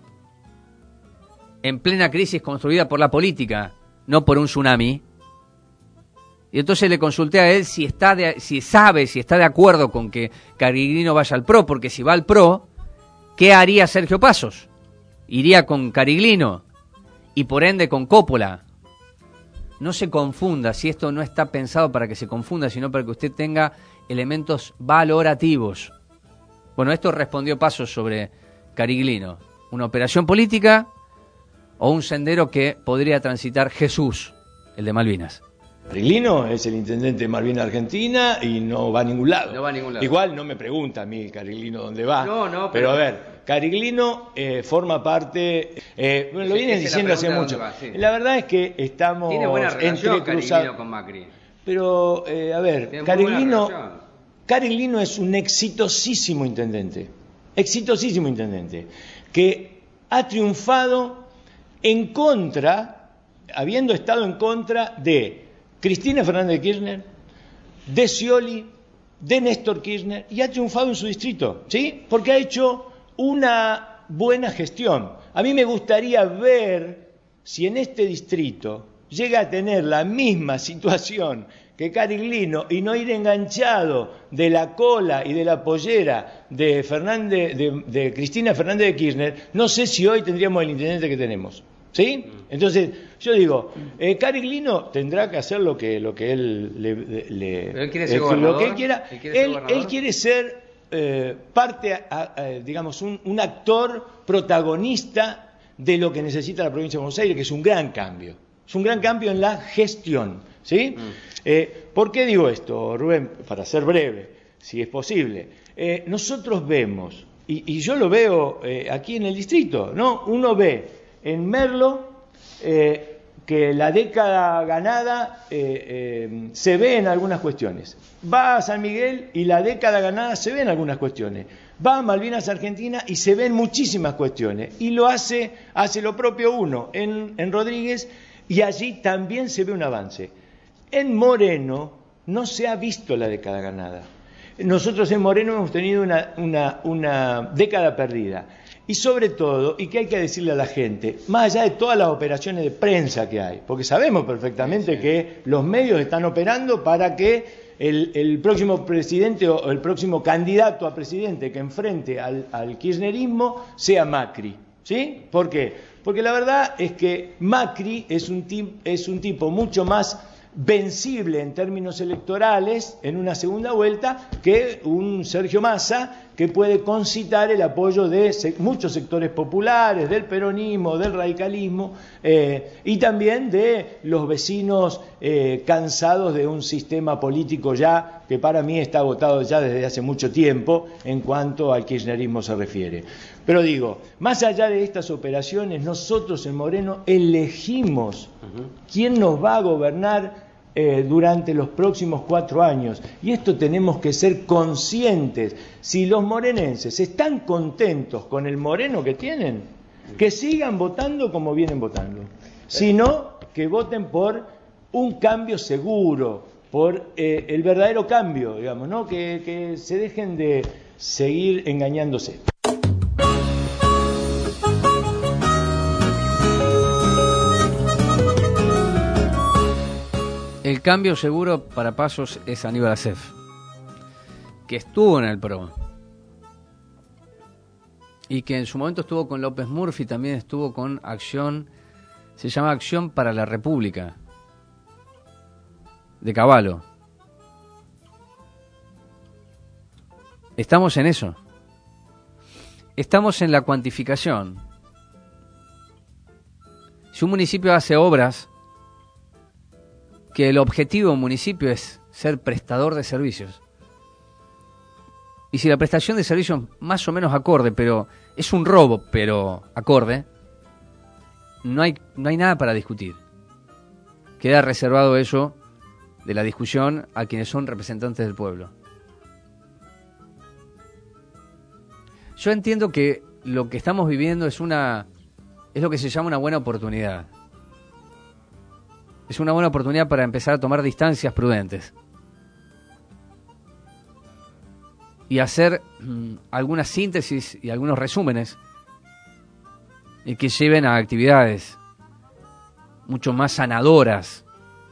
En plena crisis construida por la política, no por un tsunami. Y entonces le consulté a él si está de acuerdo con que Cariglino vaya al PRO, porque si va al PRO, ¿qué haría Sergio Pasos? Iría con Cariglino y por ende con Coppola. No se confunda, si esto no está pensado para que se confunda, sino para que usted tenga elementos valorativos. Bueno, esto respondió Pasos sobre Cariglino. ¿Una operación política o un sendero que podría transitar Jesús, el de Malvinas? Cariglino es el intendente de Malvinas Argentina y no va a ningún lado. No va a ningún lado. Igual no me pregunta a mí Cariglino dónde va. No, pero a ver, Cariglino forma parte, lo vienen diciendo hace mucho. Va, sí. La verdad es que estamos tiene buena relación entrecruzados con Macri. Pero, a ver, Cariglino es un exitosísimo intendente, que ha triunfado en contra, habiendo estado en contra de Cristina Fernández de Kirchner, de Scioli, de Néstor Kirchner, y ha triunfado en su distrito, ¿sí? Porque ha hecho una buena gestión. A mí me gustaría ver si en este distrito llega a tener la misma situación que Cariglino y no ir enganchado de la cola y de la pollera de Cristina Fernández de Kirchner, no sé si hoy tendríamos el intendente que tenemos. ¿Sí? Entonces, yo digo, Cariglino tendrá que hacer lo que él él quiere ser gobernador. Lo que él quiera. Él quiere ser parte, digamos, un actor protagonista de lo que necesita la provincia de Buenos Aires, que es un gran cambio. Es un gran cambio en la gestión. ¿Sí? ¿Por qué digo esto, Rubén? Para ser breve, si es posible. Nosotros vemos, y yo lo veo aquí en el distrito, ¿no? Uno ve en Merlo que la década ganada se ve en algunas cuestiones. Va a San Miguel y la década ganada se ve en algunas cuestiones. Va a Malvinas Argentina y se ve en muchísimas cuestiones. Y lo hace lo propio uno en Rodríguez, y allí también se ve un avance. En Moreno no se ha visto la década ganada. Nosotros en Moreno hemos tenido una década perdida. Y sobre todo, y que hay que decirle a la gente, más allá de todas las operaciones de prensa que hay, porque sabemos perfectamente que los medios están operando para que el próximo presidente o el próximo candidato a presidente que enfrente al kirchnerismo sea Macri. ¿Sí? ¿Por qué? Porque la verdad es que Macri es un tipo mucho más vencible en términos electorales en una segunda vuelta que un Sergio Massa, que puede concitar el apoyo de muchos sectores populares, del peronismo, del radicalismo, y también de los vecinos cansados de un sistema político ya que para mí está agotado ya desde hace mucho tiempo en cuanto al kirchnerismo se refiere. Pero digo, más allá de estas operaciones, nosotros en Moreno elegimos quién nos va a gobernar durante los próximos 4 años. Y esto tenemos que ser conscientes. Si los morenenses están contentos con el Moreno que tienen, que sigan votando como vienen votando. Si no, que voten por un cambio seguro, por el verdadero cambio, digamos, ¿no? Que se dejen de seguir engañándose. El cambio seguro para Pasos es Aníbal Acef, que estuvo en el PRO y que en su momento estuvo con López Murphy, también estuvo con Acción, se llama Acción para la República, de Cavallo. Estamos en eso. Estamos en la cuantificación. Si un municipio hace obras, que el objetivo de un municipio es ser prestador de servicios. Y si la prestación de servicios más o menos acorde, pero es un robo, pero acorde, no hay nada para discutir. Queda reservado eso de la discusión a quienes son representantes del pueblo. Yo entiendo que lo que estamos viviendo es lo que se llama una buena oportunidad. Es una buena oportunidad para empezar a tomar distancias prudentes y hacer algunas síntesis y algunos resúmenes y que lleven a actividades mucho más sanadoras.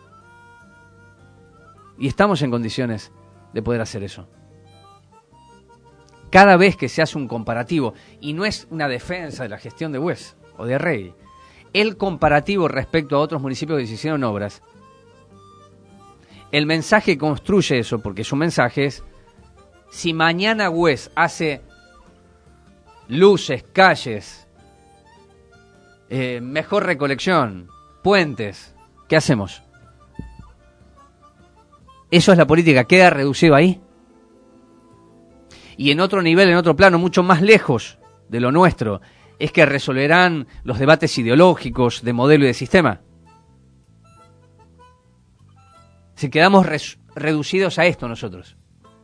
Y estamos en condiciones de poder hacer eso. Cada vez que se hace un comparativo, y no es una defensa de la gestión de Bues o de Rey, el comparativo respecto a otros municipios que se hicieron obras, el mensaje que construye eso, porque su mensaje es: si mañana Bues hace luces, calles, mejor recolección, puentes. ¿Qué hacemos? Eso es la política, queda reducido ahí. Y en otro nivel, en otro plano, mucho más lejos de lo nuestro, es que resolverán los debates ideológicos de modelo y de sistema. Si quedamos reducidos a esto nosotros,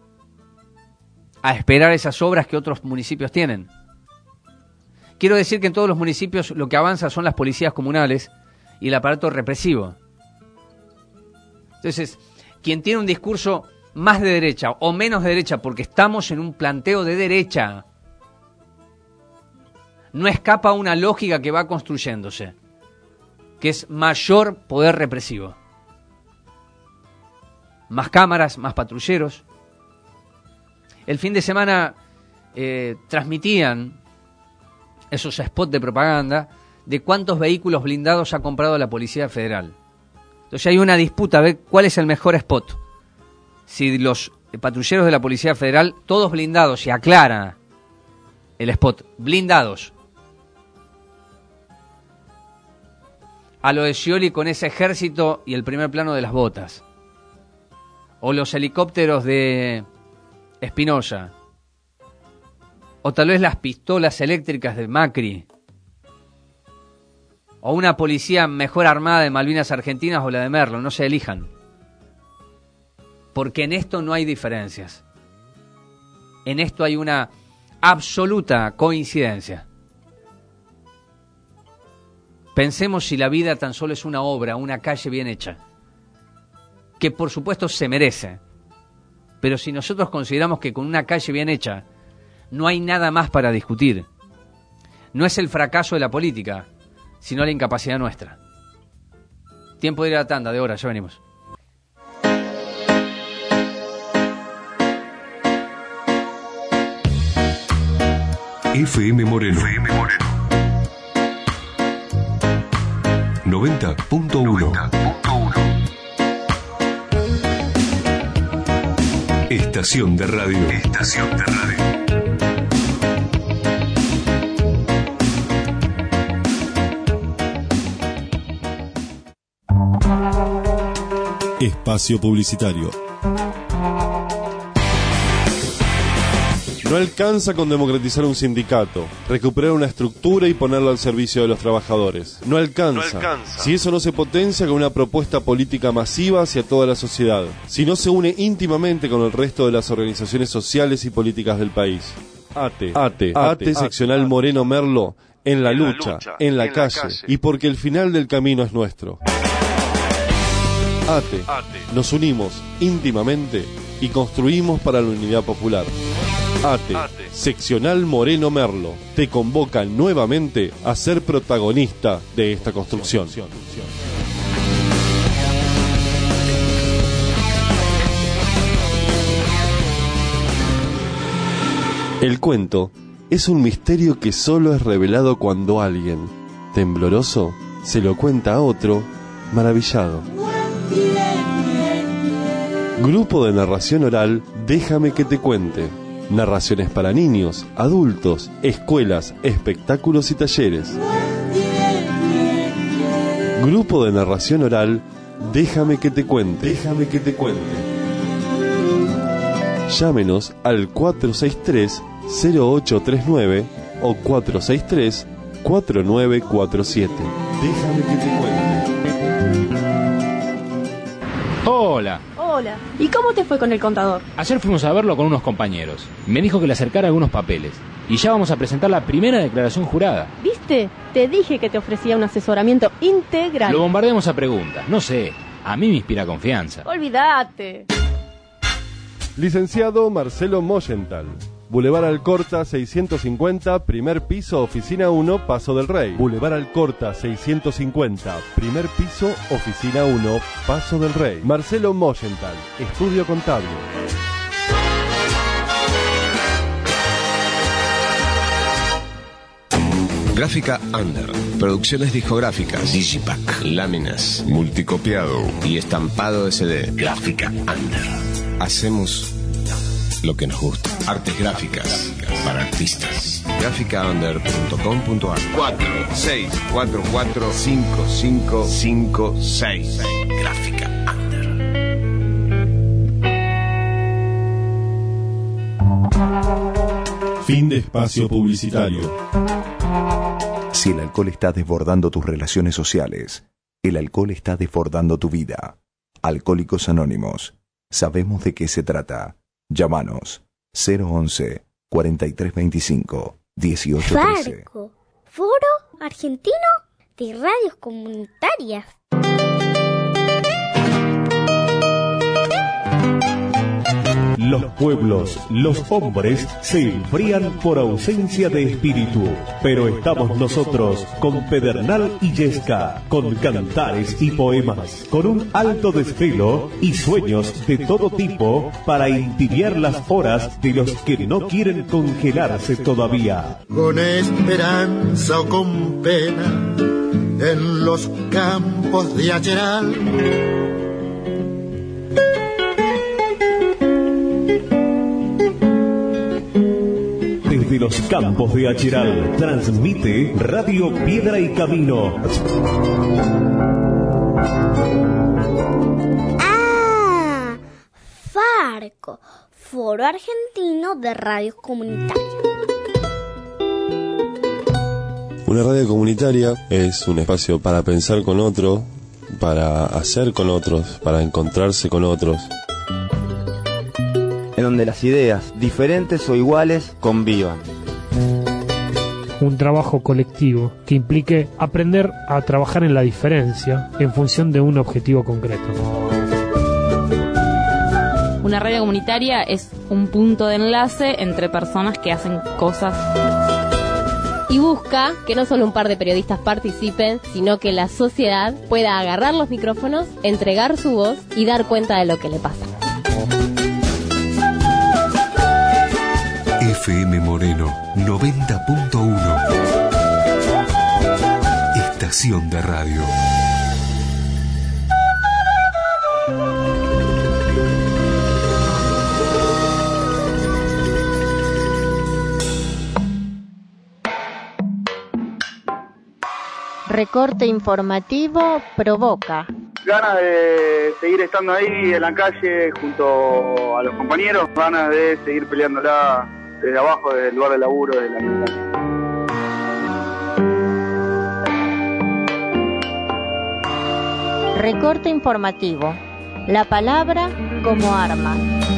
a esperar esas obras que otros municipios tienen. Quiero decir que en todos los municipios lo que avanza son las policías comunales y el aparato represivo. Entonces, quien tiene un discurso más de derecha o menos de derecha, porque estamos en un planteo de derecha, no escapa a una lógica que va construyéndose, que es mayor poder represivo. Más cámaras, más patrulleros. El fin de semana transmitían esos spots de propaganda de cuántos vehículos blindados ha comprado la Policía Federal. Entonces hay una disputa a ver cuál es el mejor spot. Si los patrulleros de la Policía Federal, todos blindados, y aclara el spot, blindados. A lo de Scioli con ese ejército y el primer plano de las botas. O los helicópteros de Espinosa. O tal vez las pistolas eléctricas de Macri. O una policía mejor armada de Malvinas Argentinas o la de Merlo, no se elijan. Porque en esto no hay diferencias. En esto hay una absoluta coincidencia. Pensemos si la vida tan solo es una obra, una calle bien hecha, que por supuesto se merece. Pero si nosotros consideramos que con una calle bien hecha no hay nada más para discutir, no es el fracaso de la política, sino la incapacidad nuestra. Tiempo de ir a la tanda, de hora, ya venimos. FM Moreno. 90.1. Estación de radio. Espacio publicitario. No alcanza con democratizar un sindicato, recuperar una estructura y ponerla al servicio de los trabajadores. No alcanza. Si eso no se potencia con una propuesta política masiva hacia toda la sociedad. Si no se une íntimamente con el resto de las organizaciones sociales y políticas del país. ATE seccional Moreno Merlo, en la lucha, en la calle, y porque el final del camino es nuestro. ATE. Nos unimos íntimamente y construimos para la unidad popular. ATE, seccional Moreno Merlo, te convoca nuevamente a ser protagonista de esta construcción. El cuento es un misterio que solo es revelado cuando alguien, tembloroso, se lo cuenta a otro, maravillado. Grupo de narración oral, déjame que te cuente. Narraciones para niños, adultos, escuelas, espectáculos y talleres. Grupo de narración oral, déjame que te cuente. Llámenos al 463-0839 o 463-4947. Déjame que te cuente. Hola. Hola. ¿Y cómo te fue con el contador? Ayer fuimos a verlo con unos compañeros. Me dijo que le acercara algunos papeles. Y ya vamos a presentar la primera declaración jurada. ¿Viste? Te dije que te ofrecía un asesoramiento integral. Lo bombardeamos a preguntas. No sé. A mí me inspira confianza. Olvídate. Licenciado Marcelo Moyenthal. Boulevard Alcorta 650, primer piso, oficina 1, Paso del Rey. Boulevard Alcorta 650, primer piso, oficina 1, Paso del Rey. Marcelo Moyenthal, estudio contable. Gráfica Under, producciones discográficas, Digipack, láminas, multicopiado y estampado SD. Gráfica Under. Hacemos lo que nos gusta. Artes gráficas para artistas. Graficaunder.com.ar 46445556. Gráfica Under. Fin de espacio publicitario. Si el alcohol está desbordando tus relaciones sociales, el alcohol está desbordando tu vida. Alcohólicos Anónimos. Sabemos de qué se trata. Llámanos 011 4325 1813. Farco, Foro Argentino de Radios Comunitarias. Los pueblos, los hombres se enfrían por ausencia de espíritu, pero estamos nosotros con Pedernal y Yesca, con cantares y poemas, con un alto desvelo y sueños de todo tipo para entibiar las horas de los que no quieren congelarse todavía. Con esperanza o con pena, en los campos de Acheral. Desde los campos de Acheral, transmite Radio Piedra y Camino. Ah, Farco, Foro Argentino de Radios Comunitarias. Una radio comunitaria es un espacio para pensar con otro, para hacer con otros, para encontrarse con otros. En donde las ideas, diferentes o iguales, convivan. Un trabajo colectivo que implique aprender a trabajar en la diferencia en función de un objetivo concreto. Una radio comunitaria es un punto de enlace entre personas que hacen cosas. Y busca que no solo un par de periodistas participen, sino que la sociedad pueda agarrar los micrófonos, entregar su voz y dar cuenta de lo que le pasa. FM Moreno 90.1. Estación de radio. Recorte informativo provoca. Ganas de seguir estando ahí en la calle junto a los compañeros, ganas de seguir peleándola desde abajo, desde el lugar de laburo, desde la militancia. Recorte informativo. La palabra como arma.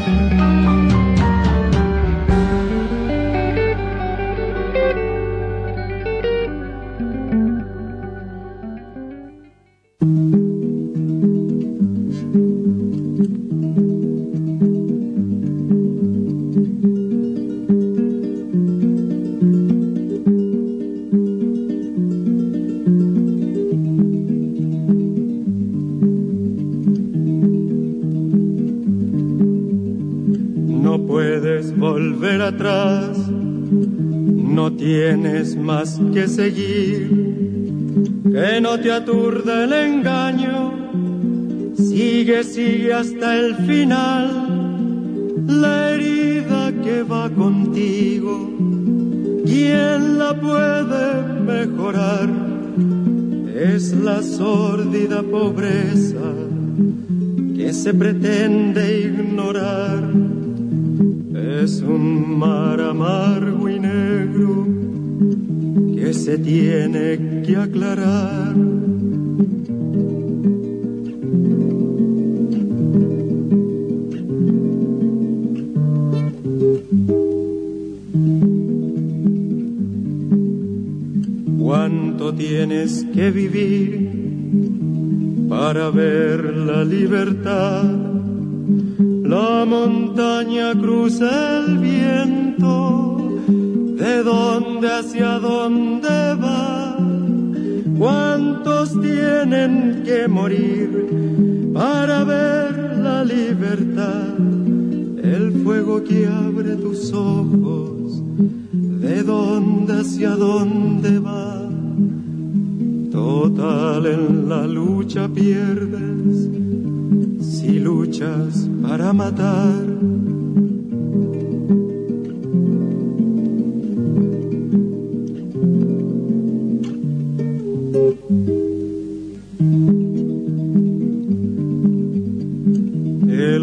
Volver atrás, no tienes más que seguir, que no te aturde el engaño, sigue, sigue hasta el final, la herida que va contigo, ¿quién la puede mejorar? Es la sórdida pobreza que se pretende ignorar. Es un mar amargo y negro que se tiene que aclarar. ¿Cuánto tienes que vivir para ver la libertad? La montaña cruza el viento, ¿de dónde hacia dónde va? ¿Cuántos tienen que morir para ver la libertad? El fuego que abre tus ojos, ¿de dónde hacia dónde va? Total, en la lucha pierdes si luchas para matar.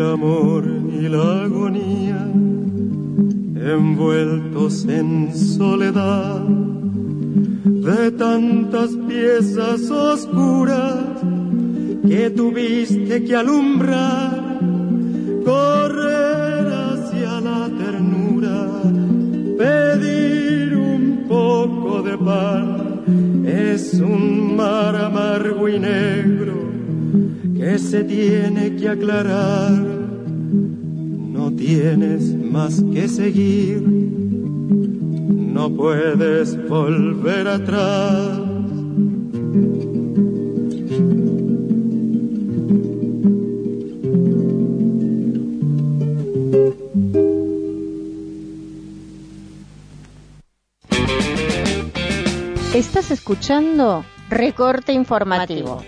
el amor y la agonía, envueltos en soledad de tantas piezas oscuras que tuviste que alumbrar, correr hacia la ternura, pedir un poco de pan. Es un mar amargo y negro que se tiene que aclarar. No tienes más que seguir, no puedes volver atrás. Estás escuchando Recorte Informativo.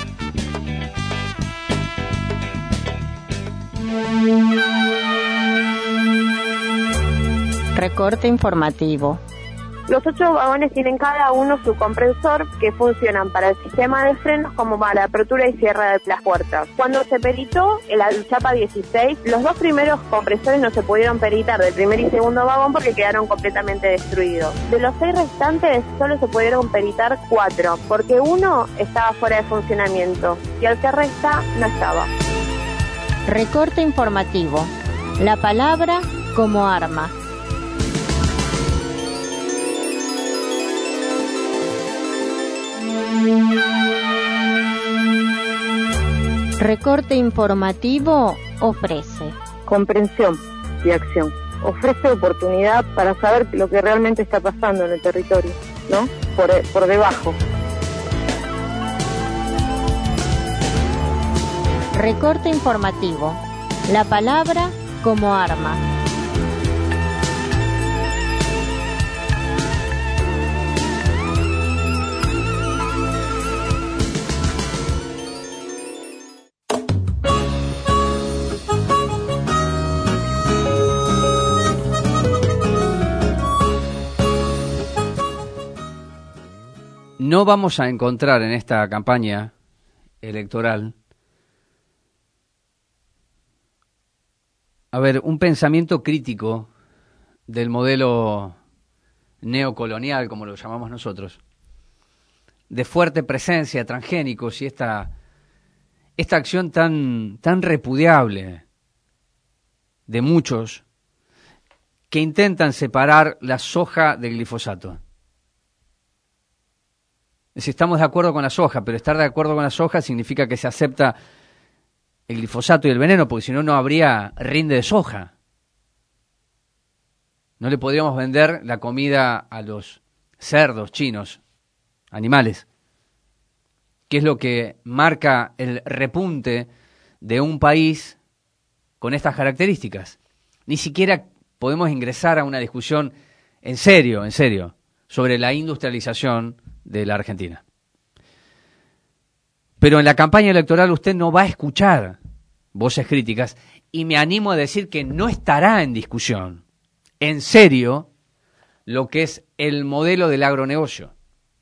Recorte Informativo. Los 8 vagones tienen cada uno su compresor que funcionan para el sistema de frenos como para la apertura y cierre de las puertas. Cuando se peritó el Chapa 16, los 2 primeros compresores no se pudieron peritar del primer y segundo vagón porque quedaron completamente destruidos. De los 6 restantes solo se pudieron peritar 4 porque uno estaba fuera de funcionamiento y el que resta no estaba. Recorte Informativo. La palabra como arma. Recorte Informativo ofrece comprensión y acción. Ofrece oportunidad para saber lo que realmente está pasando en el territorio, ¿no? Por debajo. Recorte Informativo. La palabra como arma. No vamos a encontrar en esta campaña electoral, un pensamiento crítico del modelo neocolonial, como lo llamamos nosotros, de fuerte presencia de transgénicos y esta acción tan repudiable de muchos que intentan separar la soja del glifosato. Si estamos de acuerdo con la soja, pero estar de acuerdo con la soja significa que se acepta el glifosato y el veneno, porque si no, no habría rinde de soja. No le podríamos vender la comida a los cerdos chinos, animales, que es lo que marca el repunte de un país con estas características. Ni siquiera podemos ingresar a una discusión en serio, sobre la industrialización de la Argentina. Pero en la campaña electoral usted no va a escuchar voces críticas y me animo a decir que no estará en discusión, en serio, lo que es el modelo del agronegocio.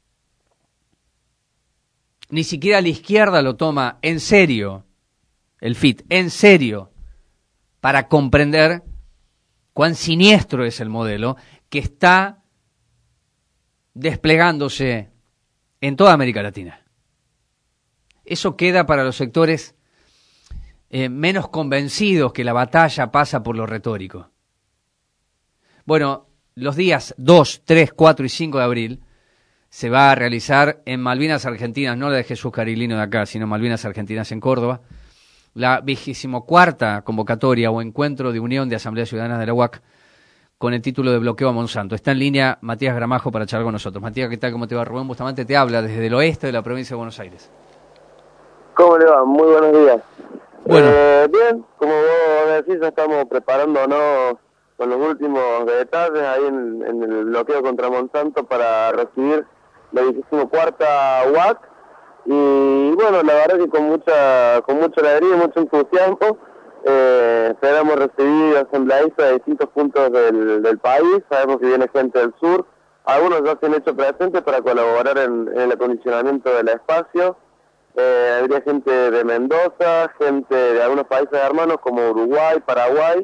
Ni siquiera la izquierda lo toma en serio, el FIT, en serio, para comprender cuán siniestro es el modelo que está desplegándose en toda América Latina. Eso queda para los sectores menos convencidos que la batalla pasa por lo retórico. Bueno, los días 2, 3, 4 y 5 de abril se va a realizar en Malvinas Argentinas, no la de Jesús Carilino de acá, sino Malvinas Argentinas en Córdoba, la 24ª convocatoria o encuentro de unión de Asambleas Ciudadanas de la UAC con el título de Bloqueo a Monsanto. Está en línea Matías Gramajo para charlar con nosotros. Matías, ¿qué tal? ¿Cómo te va? Rubén Bustamante te habla desde el oeste de la provincia de Buenos Aires. ¿Cómo le va? Muy buenos días. Bueno. Bien, como vos decís, ya estamos preparándonos con los últimos detalles ahí en el bloqueo contra Monsanto para recibir la 24ª UAC. Y bueno, la verdad que con mucha alegría y mucho entusiasmo esperamos recibir asambleístas de distintos puntos del país. Sabemos que viene gente del sur, algunos ya se han hecho presentes para colaborar en el acondicionamiento del espacio. habría gente de Mendoza, gente de algunos países hermanos como Uruguay, Paraguay,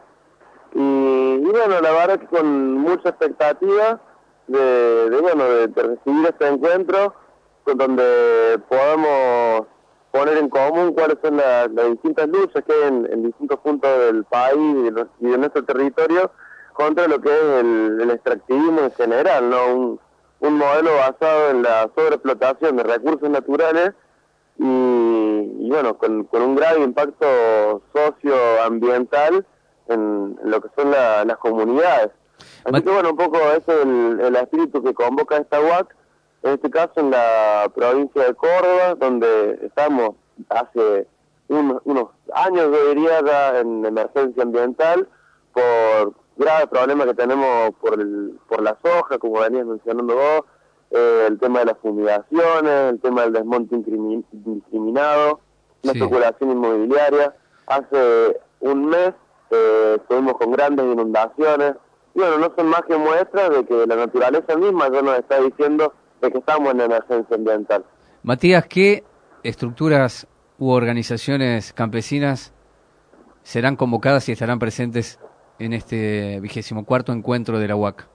y bueno, la verdad que con mucha expectativa de recibir este encuentro, donde podamos poner en común cuáles son las distintas luchas que hay en distintos puntos del país y de nuestro territorio contra lo que es el extractivismo en general, ¿no? Un modelo basado en la sobreexplotación de recursos naturales y bueno, con un grave impacto socioambiental en lo que son las comunidades. Así que bueno, un poco eso es el espíritu que convoca esta UAC, en este caso en la provincia de Córdoba, donde estamos hace unos años, yo diría, ya en emergencia ambiental, por graves problemas que tenemos por la soja, como venías mencionando vos, el tema de las fumigaciones, el tema del desmonte indiscriminado, la especulación inmobiliaria. Hace un mes estuvimos con grandes inundaciones, y bueno, no son más que muestras de que la naturaleza misma ya nos está diciendo de que estamos en emergencia ambiental. Matías, ¿qué estructuras u organizaciones campesinas serán convocadas y estarán presentes en este 24º encuentro de la UAC?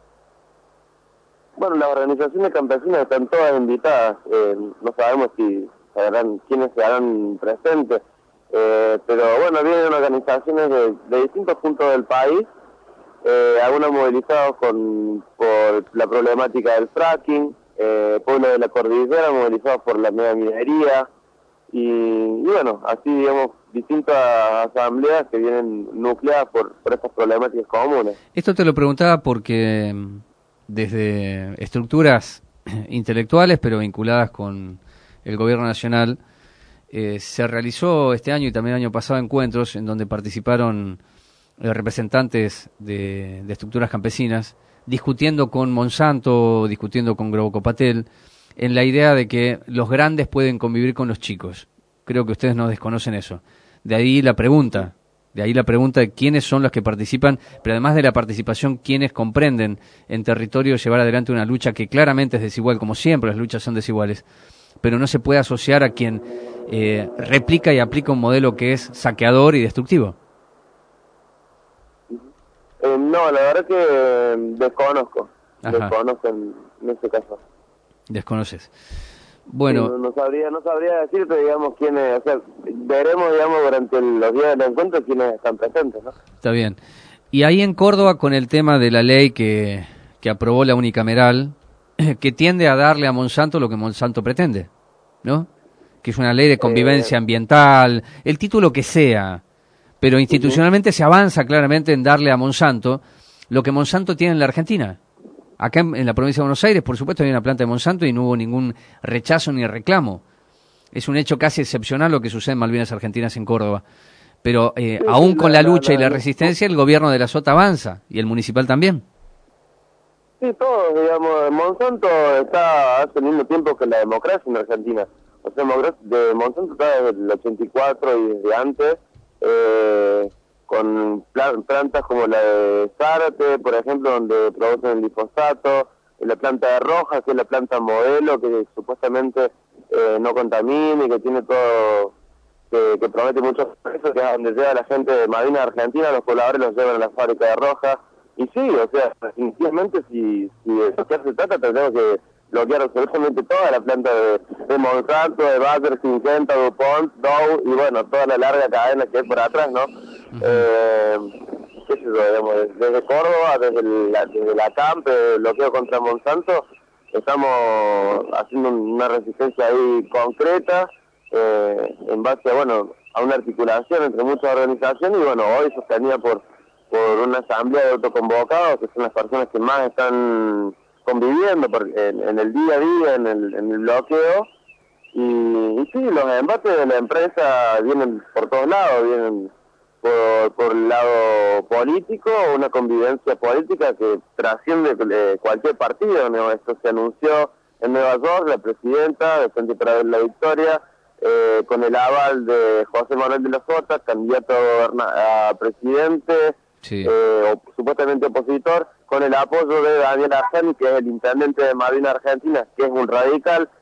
Bueno, las organizaciones campesinas están todas invitadas, no sabemos quiénes se harán presentes, pero bueno, vienen organizaciones de distintos puntos del país, algunos movilizados por la problemática del fracking, pueblo de la cordillera movilizados por la mega minería, y bueno, así digamos, distintas asambleas que vienen nucleadas por estas problemáticas comunes. Esto te lo preguntaba porque desde estructuras intelectuales pero vinculadas con el gobierno nacional se realizó este año y también el año pasado encuentros en donde participaron representantes de estructuras campesinas discutiendo con Monsanto, discutiendo con Grobocopatel, en la idea de que los grandes pueden convivir con los chicos. Creo que ustedes no desconocen eso. De ahí la pregunta de quiénes son los que participan, pero además de la participación, quiénes comprenden en territorio llevar adelante una lucha que claramente es desigual, como siempre las luchas son desiguales, pero no se puede asociar a quien replica y aplica un modelo que es saqueador y destructivo. No, la verdad que desconozco en este caso. Desconoces. Bueno, sí, no sabría decirte, digamos, quiénes, o sea, veremos, digamos, durante los días del encuentro quiénes están presentes, ¿no? Está bien. Y ahí en Córdoba, con el tema de la ley que aprobó la unicameral, que tiende a darle a Monsanto lo que Monsanto pretende, ¿no? Que es una ley de convivencia ambiental, el título que sea, pero institucionalmente se avanza claramente en darle a Monsanto lo que Monsanto tiene en la Argentina. Acá en la provincia de Buenos Aires, por supuesto, hay una planta de Monsanto y no hubo ningún rechazo ni reclamo. Es un hecho casi excepcional lo que sucede en Malvinas Argentinas en Córdoba. Pero aún con la lucha y la resistencia, el gobierno de la Sota avanza, y el municipal también. Sí, todos, digamos, Monsanto está hace el mismo tiempo que la democracia en Argentina. O sea, de Monsanto está desde el 84 y desde antes, con plantas como la de Zárate, por ejemplo, donde producen el glifosato, la planta de Rojas, que es la planta modelo, que supuestamente no contamina y que tiene todo, que promete muchos precios, que es donde llega la gente de Malvinas Argentina, los pobladores los llevan a la fábrica de Rojas. Y sí, o sea, definitivamente si de eso se trata, tenemos que bloquear absolutamente toda la planta de Monsanto, de Bayer, Syngenta, DuPont, Dow, y bueno, toda la larga cadena que hay por atrás, ¿no? Qué sé yo, digamos, desde Córdoba, desde la CAMP, el bloqueo contra Monsanto, estamos haciendo una resistencia ahí concreta, en base a, bueno, a una articulación entre muchas organizaciones, y bueno, hoy sostenida por una asamblea de autoconvocados, que son las personas que más están conviviendo en el día a día, en el bloqueo, y sí, los embates de la empresa vienen por todos lados, vienen por el lado político, una convivencia política que trasciende cualquier partido, ¿no? Esto se anunció en Nueva York, la presidenta de Frente para la Victoria, con el aval de José Manuel de la Sota, candidato a presidente, sí, supuestamente opositor, con el apoyo de Daniel Argel, que es el intendente de Malvinas Argentina, que es un radical,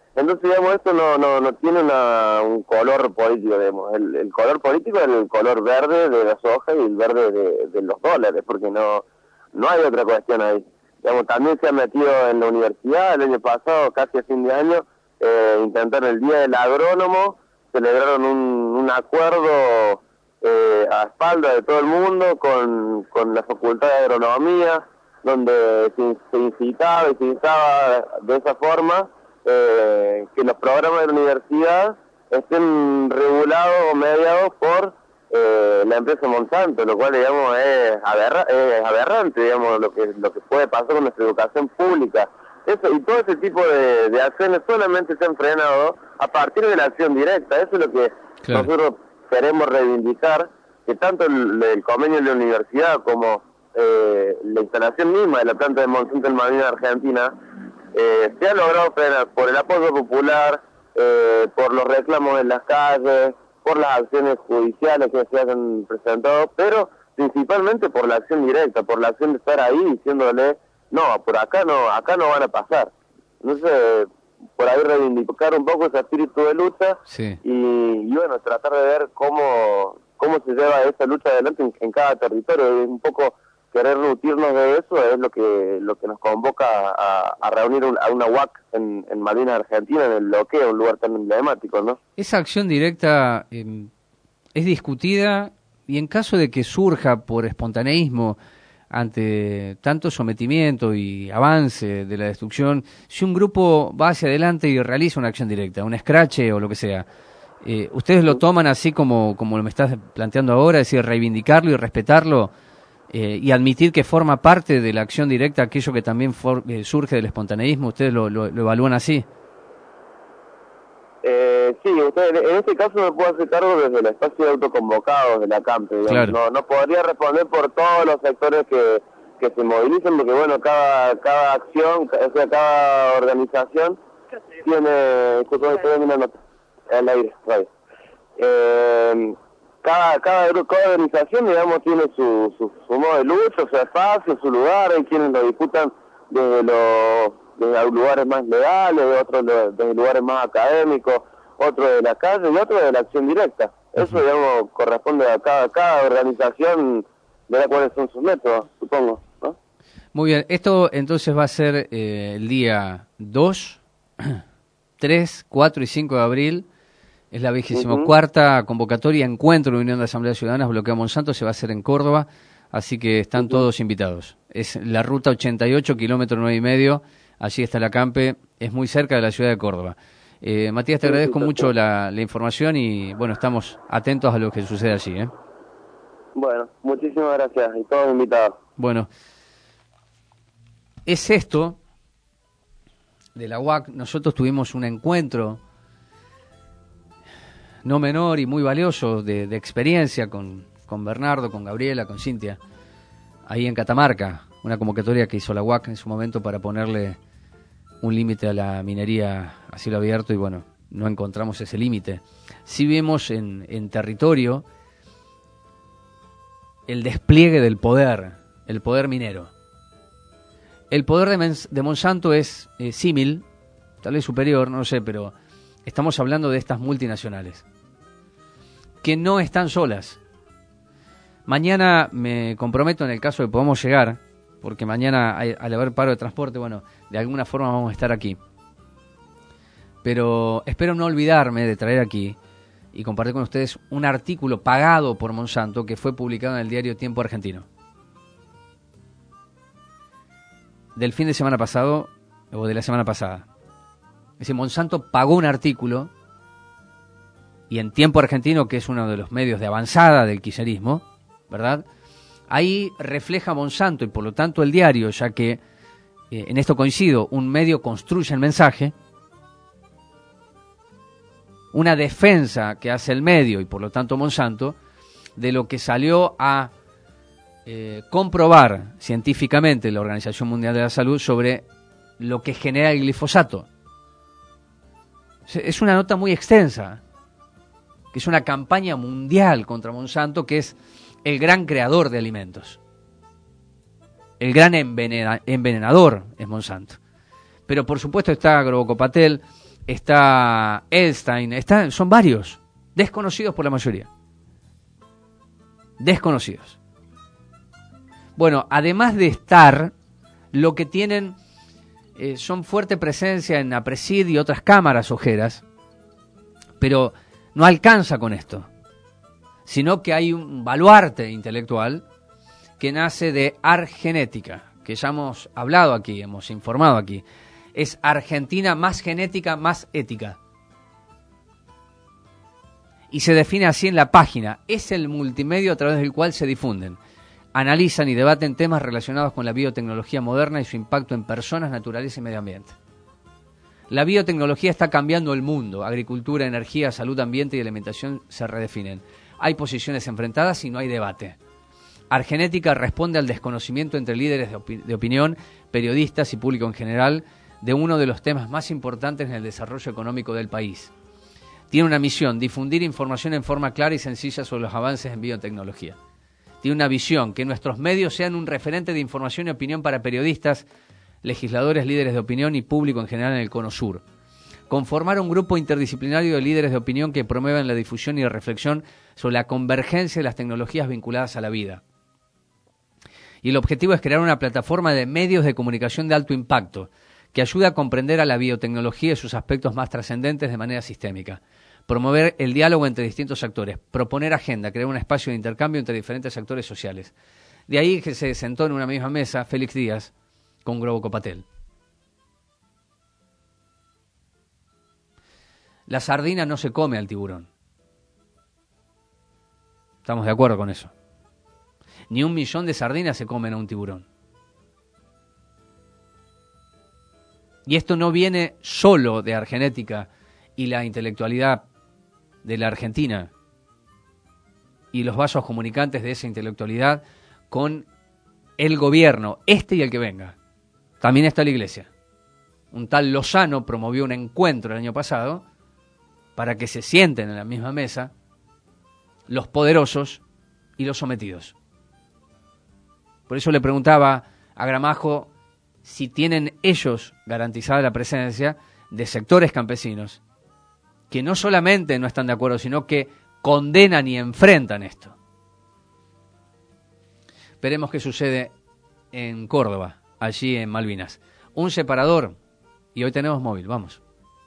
Entonces, digamos, esto no tiene un color político, digamos. El color político es el color verde de la soja y el verde de los dólares, porque no hay otra cuestión ahí. Digamos, también se ha metido en la universidad el año pasado, casi a fin de año, intentaron el Día del Agrónomo, celebraron un acuerdo a espaldas de todo el mundo con la Facultad de Agronomía, donde se incitaba y se instaba de esa forma que los programas de la universidad estén regulados o mediados por la empresa Monsanto, lo cual, digamos, es aberrante, digamos, lo que puede pasar con nuestra educación pública. Eso, y todo ese tipo de acciones solamente se han frenado a partir de la acción directa. Eso es lo que nosotros queremos reivindicar, que tanto el convenio de la universidad como la instalación misma de la planta de Monsanto en Malvinas Argentina se ha logrado frenar por el apoyo popular, por los reclamos en las calles, por las acciones judiciales que se han presentado, pero principalmente por la acción directa, por la acción de estar ahí diciéndole, no, por acá no van a pasar. Entonces, por ahí reivindicar un poco ese espíritu de lucha y bueno, tratar de ver cómo se lleva esa lucha adelante en cada territorio, y un poco querer nutrirnos de eso es lo que nos convoca a reunir a una UAC en Malvinas Argentina, en el Loqueo, un lugar tan emblemático, ¿no? Esa acción directa es discutida, y en caso de que surja por espontaneísmo ante tanto sometimiento y avance de la destrucción, si un grupo va hacia adelante y realiza una acción directa, un escrache o lo que sea, ¿ustedes lo toman así como lo me estás planteando ahora, es decir, reivindicarlo y respetarlo? Y admitir que forma parte de la acción directa aquello que también surge del espontaneísmo, ¿ustedes lo evalúan así? Sí, en este caso me puedo hacer cargo desde el espacio de autoconvocados de la CAMPE. Claro. No podría responder por todos los sectores que se movilicen, porque bueno, cada acción, o sea, cada organización tiene, al aire, cada organización, digamos, tiene su modo de lucha, su espacio, su lugar. Hay quienes lo disputan desde los lugares más legales, otros desde lugares más académicos, otros de la calle y otros de la acción directa. Eso, digamos, corresponde a cada organización, ver cuáles son sus métodos, supongo, ¿no? Muy bien, esto entonces va a ser el día 2, 3, 4 y 5 de abril. Es la 24ª convocatoria, encuentro de Unión de Asambleas Ciudadanas, Bloqueo Monsanto, se va a hacer en Córdoba, así que están todos invitados. Es la ruta 88, kilómetro 9,5, allí está la CAMPE, es muy cerca de la ciudad de Córdoba. Matías, te agradezco mucho la información y bueno, estamos atentos a lo que sucede allí. Bueno, muchísimas gracias y todos invitados. Bueno, es esto de la UAC. Nosotros tuvimos un encuentro no menor y muy valioso de experiencia con Bernardo, con Gabriela, con Cintia, ahí en Catamarca, una convocatoria que hizo la UAC en su momento para ponerle un límite a la minería a cielo abierto, y bueno, no encontramos ese límite. Sí vimos en territorio el despliegue del poder, el poder minero. El poder de Monsanto es símil, tal vez superior, no lo sé, pero estamos hablando de estas multinacionales que no están solas. Mañana me comprometo, en el caso de que podamos llegar, porque mañana al haber paro de transporte, bueno, de alguna forma vamos a estar aquí. Pero espero no olvidarme de traer aquí y compartir con ustedes un artículo pagado por Monsanto que fue publicado en el diario Tiempo Argentino. Del fin de semana pasado, o de la semana pasada. Es decir, Monsanto pagó un artículo, y en Tiempo Argentino, que es uno de los medios de avanzada del kirchnerismo, ¿verdad? Ahí refleja Monsanto, y por lo tanto el diario, ya que en esto coincido, un medio construye el mensaje, una defensa que hace el medio, y por lo tanto Monsanto, de lo que salió a comprobar científicamente la Organización Mundial de la Salud sobre lo que genera el glifosato. Es una nota muy extensa, que es una campaña mundial contra Monsanto, que es el gran creador de alimentos. El gran envenenador es Monsanto. Pero por supuesto está Agrobocopatel, está Elstein, son varios, desconocidos por la mayoría. Desconocidos. Bueno, además de estar, lo que tienen son fuerte presencia en APRESID y otras cámaras ojeras, pero no alcanza con esto, sino que hay un baluarte intelectual que nace de Argenética, que ya hemos hablado aquí, hemos informado aquí. Es Argentina más genética, más ética. Y se define así en la página. Es el multimedio a través del cual se difunden, analizan y debaten temas relacionados con la biotecnología moderna y su impacto en personas, naturaleza y medio ambiente. La biotecnología está cambiando el mundo. Agricultura, energía, salud, ambiente y alimentación se redefinen. Hay posiciones enfrentadas y no hay debate. Argenética responde al desconocimiento entre líderes de opinión, periodistas y público en general de uno de los temas más importantes en el desarrollo económico del país. Tiene una misión: difundir información en forma clara y sencilla sobre los avances en biotecnología. Tiene una visión: que nuestros medios sean un referente de información y opinión para periodistas, legisladores, líderes de opinión y público en general en el Cono Sur. Conformar un grupo interdisciplinario de líderes de opinión que promuevan la difusión y la reflexión sobre la convergencia de las tecnologías vinculadas a la vida. Y el objetivo es crear una plataforma de medios de comunicación de alto impacto que ayude a comprender a la biotecnología y sus aspectos más trascendentes de manera sistémica. Promover el diálogo entre distintos actores, proponer agenda, crear un espacio de intercambio entre diferentes actores sociales. De ahí que se sentó en una misma mesa Félix Díaz con Grobo Patel. La sardina no se come al tiburón. Estamos de acuerdo con eso. Ni 1 millón de sardinas se comen a un tiburón. Y esto no viene solo de Argenética y la intelectualidad de la Argentina y los vasos comunicantes de esa intelectualidad con el gobierno, este y el que venga. También está la Iglesia. Un tal Lozano promovió un encuentro el año pasado para que se sienten en la misma mesa los poderosos y los sometidos. Por eso le preguntaba a Gramajo si tienen ellos garantizada la presencia de sectores campesinos que no solamente no están de acuerdo, sino que condenan y enfrentan esto. Veremos qué sucede en Córdoba, allí en Malvinas. Un separador, y hoy tenemos móvil, vamos.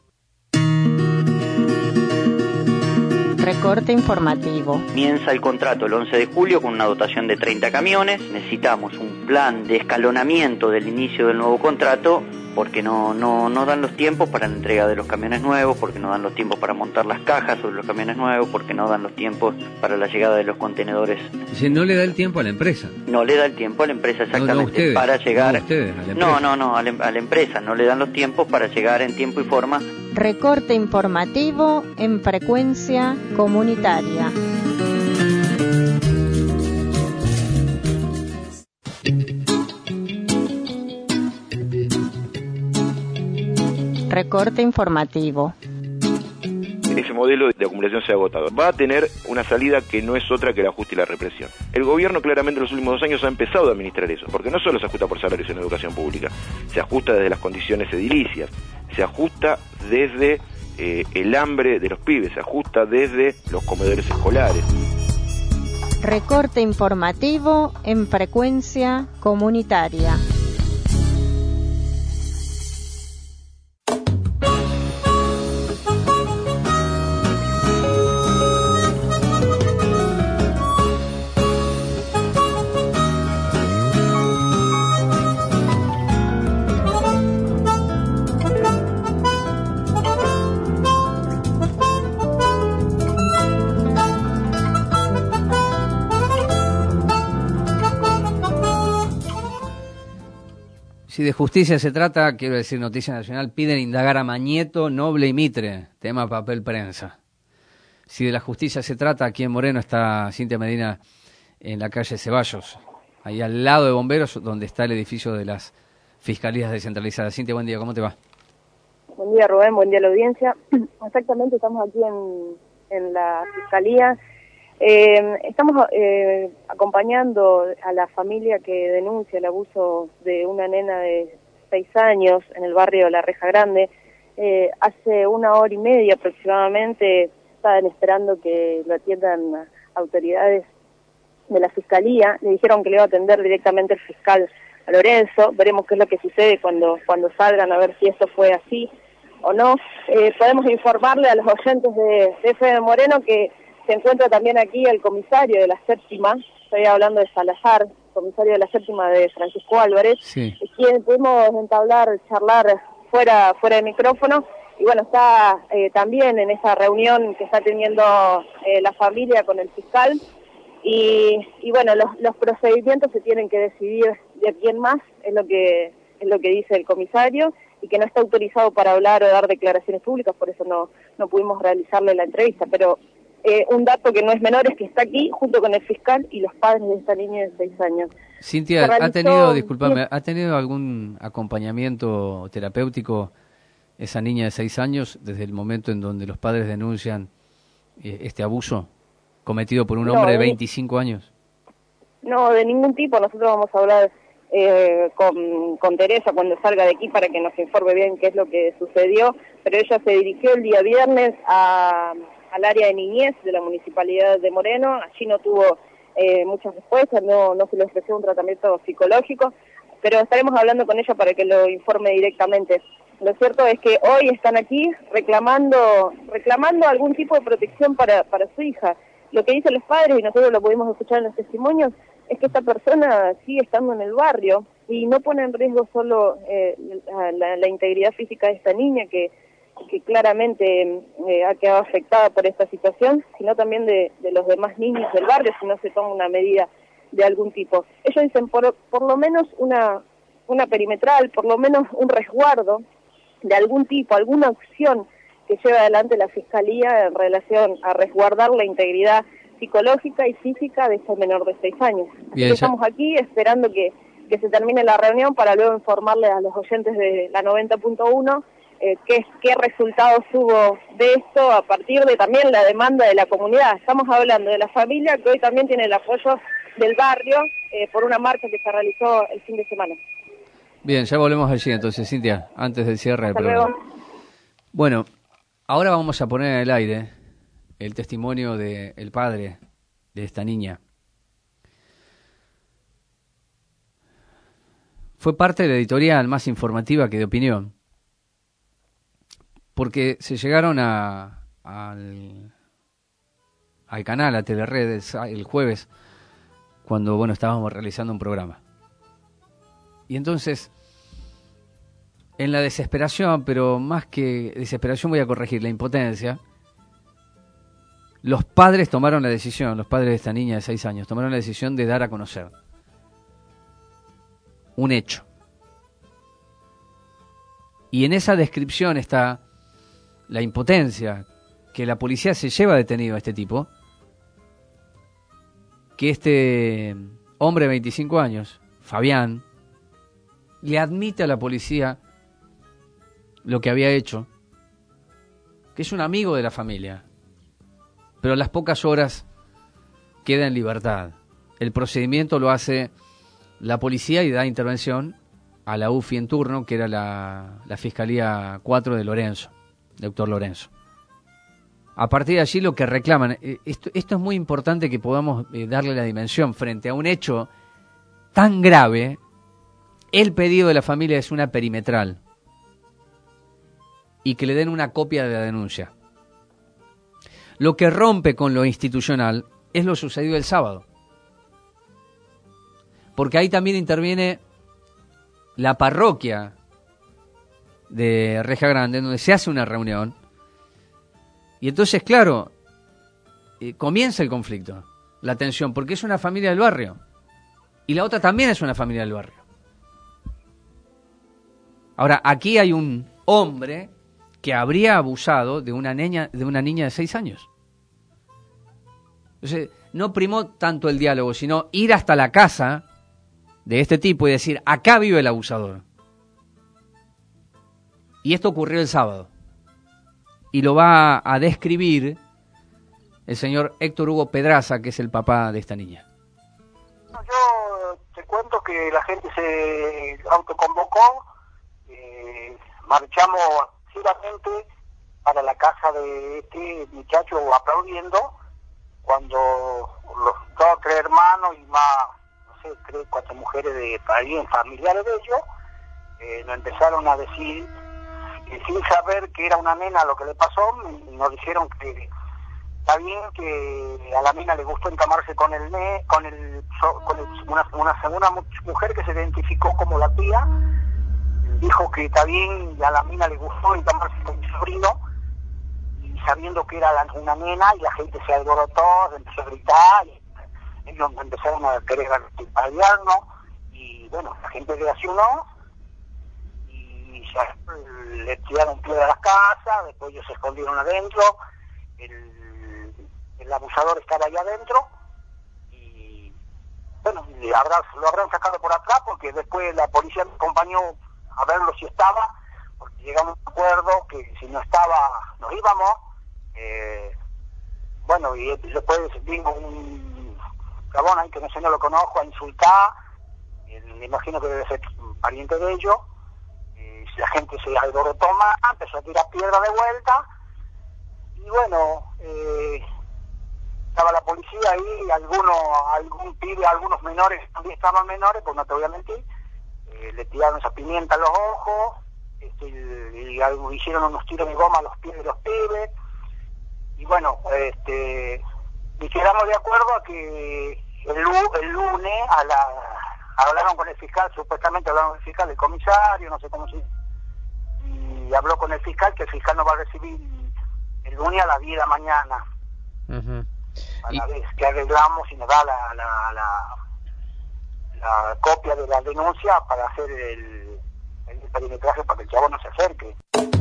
Recorte informativo. Comienza el contrato el 11 de julio con una dotación de 30 camiones. Necesitamos un plan de escalonamiento del inicio del nuevo contrato porque no dan los tiempos para la entrega de los camiones nuevos, porque no dan los tiempos para montar las cajas sobre los camiones nuevos, porque no dan los tiempos para la llegada de los contenedores. Si no le da el tiempo a la empresa. No le da el tiempo a la empresa exactamente no ustedes, para llegar. No, ustedes, a la empresa. A la empresa no le dan los tiempos para llegar en tiempo y forma. Recorte informativo en frecuencia comunitaria. Recorte informativo. Ese modelo de acumulación se ha agotado. Va a tener una salida que no es otra que el ajuste y la represión. El gobierno claramente en los últimos 2 años ha empezado a administrar eso, porque no solo se ajusta por salarios en educación pública, se ajusta desde las condiciones edilicias, se ajusta desde el hambre de los pibes, se ajusta desde los comedores escolares. Recorte informativo en frecuencia comunitaria. Si de justicia se trata, quiero decir, Noticia Nacional, piden indagar a Mañeto, Noble y Mitre, tema papel prensa. Si de la justicia se trata, aquí en Moreno está Cintia Medina en la calle Ceballos, ahí al lado de Bomberos, donde está el edificio de las Fiscalías Descentralizadas. Cintia, buen día, ¿cómo te va? Buen día, Rubén, buen día a la audiencia. Exactamente, estamos aquí en la Fiscalía. Estamos acompañando a la familia que denuncia el abuso de una nena de 6 años en el barrio La Reja Grande. Hace 1 hora y media aproximadamente estaban esperando que lo atiendan autoridades de la Fiscalía. Le dijeron que le iba a atender directamente el fiscal Lorenzo. Veremos qué es lo que sucede cuando salgan, a ver si esto fue así o no. Podemos informarle a los oyentes de FM Moreno que se encuentra también aquí el comisario de la séptima, estoy hablando de Salazar, comisario de la séptima de Francisco Álvarez, sí, quien pudimos charlar fuera de micrófono, y bueno, está también en esa reunión que está teniendo la familia con el fiscal, y bueno, los procedimientos se tienen que decidir de aquí en más, es lo que dice el comisario, y que no está autorizado para hablar o dar declaraciones públicas, por eso no pudimos realizarle la entrevista, pero un dato que no es menor es que está aquí junto con el fiscal y los padres de esta niña de 6 años. Cintia, ¿ha tenido algún acompañamiento terapéutico esa niña de 6 años desde el momento en donde los padres denuncian este abuso cometido por un hombre de 25 años? No, de ningún tipo. Nosotros vamos a hablar con Teresa cuando salga de aquí para que nos informe bien qué es lo que sucedió, pero ella se dirigió el día viernes al área de niñez de la Municipalidad de Moreno. Allí no tuvo muchas respuestas, no se le ofreció un tratamiento psicológico, pero estaremos hablando con ella para que lo informe directamente. Lo cierto es que hoy están aquí reclamando algún tipo de protección para su hija. Lo que dicen los padres, y nosotros lo pudimos escuchar en los testimonios, es que esta persona sigue estando en el barrio y no pone en riesgo solo la integridad física de esta niña, que claramente ha quedado afectada por esta situación, sino también de los demás niños del barrio, si no se toma una medida de algún tipo. Ellos dicen por lo menos una perimetral, por lo menos un resguardo de algún tipo, alguna opción que lleve adelante la Fiscalía en relación a resguardar la integridad psicológica y física de ese menor de 6 años. Bien, estamos aquí esperando que se termine la reunión para luego informarle a los oyentes de la 90.1 qué resultados hubo de esto a partir de también la demanda de la comunidad. Estamos hablando de la familia que hoy también tiene el apoyo del barrio por una marcha que se realizó el fin de semana. Bien, ya volvemos allí entonces, Cintia, antes del cierre del programa. Bueno, ahora vamos a poner en el aire el testimonio del padre de esta niña. Fue parte de la editorial más informativa que de opinión, porque se llegaron al canal, a Telered, el jueves, cuando estábamos realizando un programa. Y entonces, en la desesperación, pero más que desesperación voy a corregir, la impotencia, los padres tomaron la decisión, los padres de esta niña de 6 años, tomaron la decisión de dar a conocer un hecho. Y en esa descripción está la impotencia, que la policía se lleva detenido a este tipo, que este hombre de 25 años, Fabián, le admite a la policía lo que había hecho, que es un amigo de la familia, pero a las pocas horas queda en libertad. El procedimiento lo hace la policía y da intervención a la UFI en turno, que era la Fiscalía 4 de Lorenzo, doctor Lorenzo. A partir de allí lo que reclaman, esto es muy importante que podamos darle la dimensión frente a un hecho tan grave. El pedido de la familia es una perimetral y que le den una copia de la denuncia. Lo que rompe con lo institucional es lo sucedido el sábado, porque ahí también interviene la parroquia de Reja Grande, donde se hace una reunión, y entonces, claro, comienza el conflicto, la tensión, porque es una familia del barrio, y la otra también es una familia del barrio. Ahora, aquí hay un hombre que habría abusado de una niña de 6 años. Entonces, no primó tanto el diálogo, sino ir hasta la casa de este tipo y decir, acá vive el abusador. Y esto ocurrió el sábado. Y lo va a describir el señor Héctor Hugo Pedraza, que es el papá de esta niña. Yo te cuento que la gente se autoconvocó, marchamos sinceramente para la casa de este muchacho aplaudiendo cuando los 2 o 3 hermanos y más, no sé, 3 o 4 mujeres de alguien familiares de ellos nos empezaron a decir, sin saber que era una nena lo que le pasó, nos dijeron que está bien, que a la nena le gustó encamarse con una mujer que se identificó como la tía, dijo que está bien, a la mina le gustó encamarse con mi sobrino, y sabiendo que era una nena, y la gente se alborotó, empezó a gritar, y ellos empezaron a querer apalearnos, y bueno, la gente reaccionó, y le tiraron piedra a las casas, después ellos se escondieron adentro, el abusador estaba allá adentro, y bueno, lo habrán sacado por atrás, porque después la policía me acompañó a verlo si estaba, porque llegamos a un acuerdo que si no estaba, nos íbamos. Bueno, y después vino un cabrón ahí que no sé, no lo conozco, a insultar, me imagino que debe ser un pariente de ellos, la gente se alborotó más, empezó a tirar piedra de vuelta, y bueno, estaba la policía ahí, algunos menores, también estaban menores, pues no te voy a mentir, le tiraron esa pimienta a los ojos, y hicieron unos tiros de goma a los pies de los pibes, y bueno, y quedamos de acuerdo a que el lunes hablaron con el fiscal, supuestamente hablaron con el fiscal, el comisario, no sé cómo se dice, y habló con el fiscal, que el fiscal nos va a recibir el lunes a las 10 de la mañana, a la vez que arreglamos y nos da la copia de la denuncia para hacer el perimetraje para que el chavo no se acerque.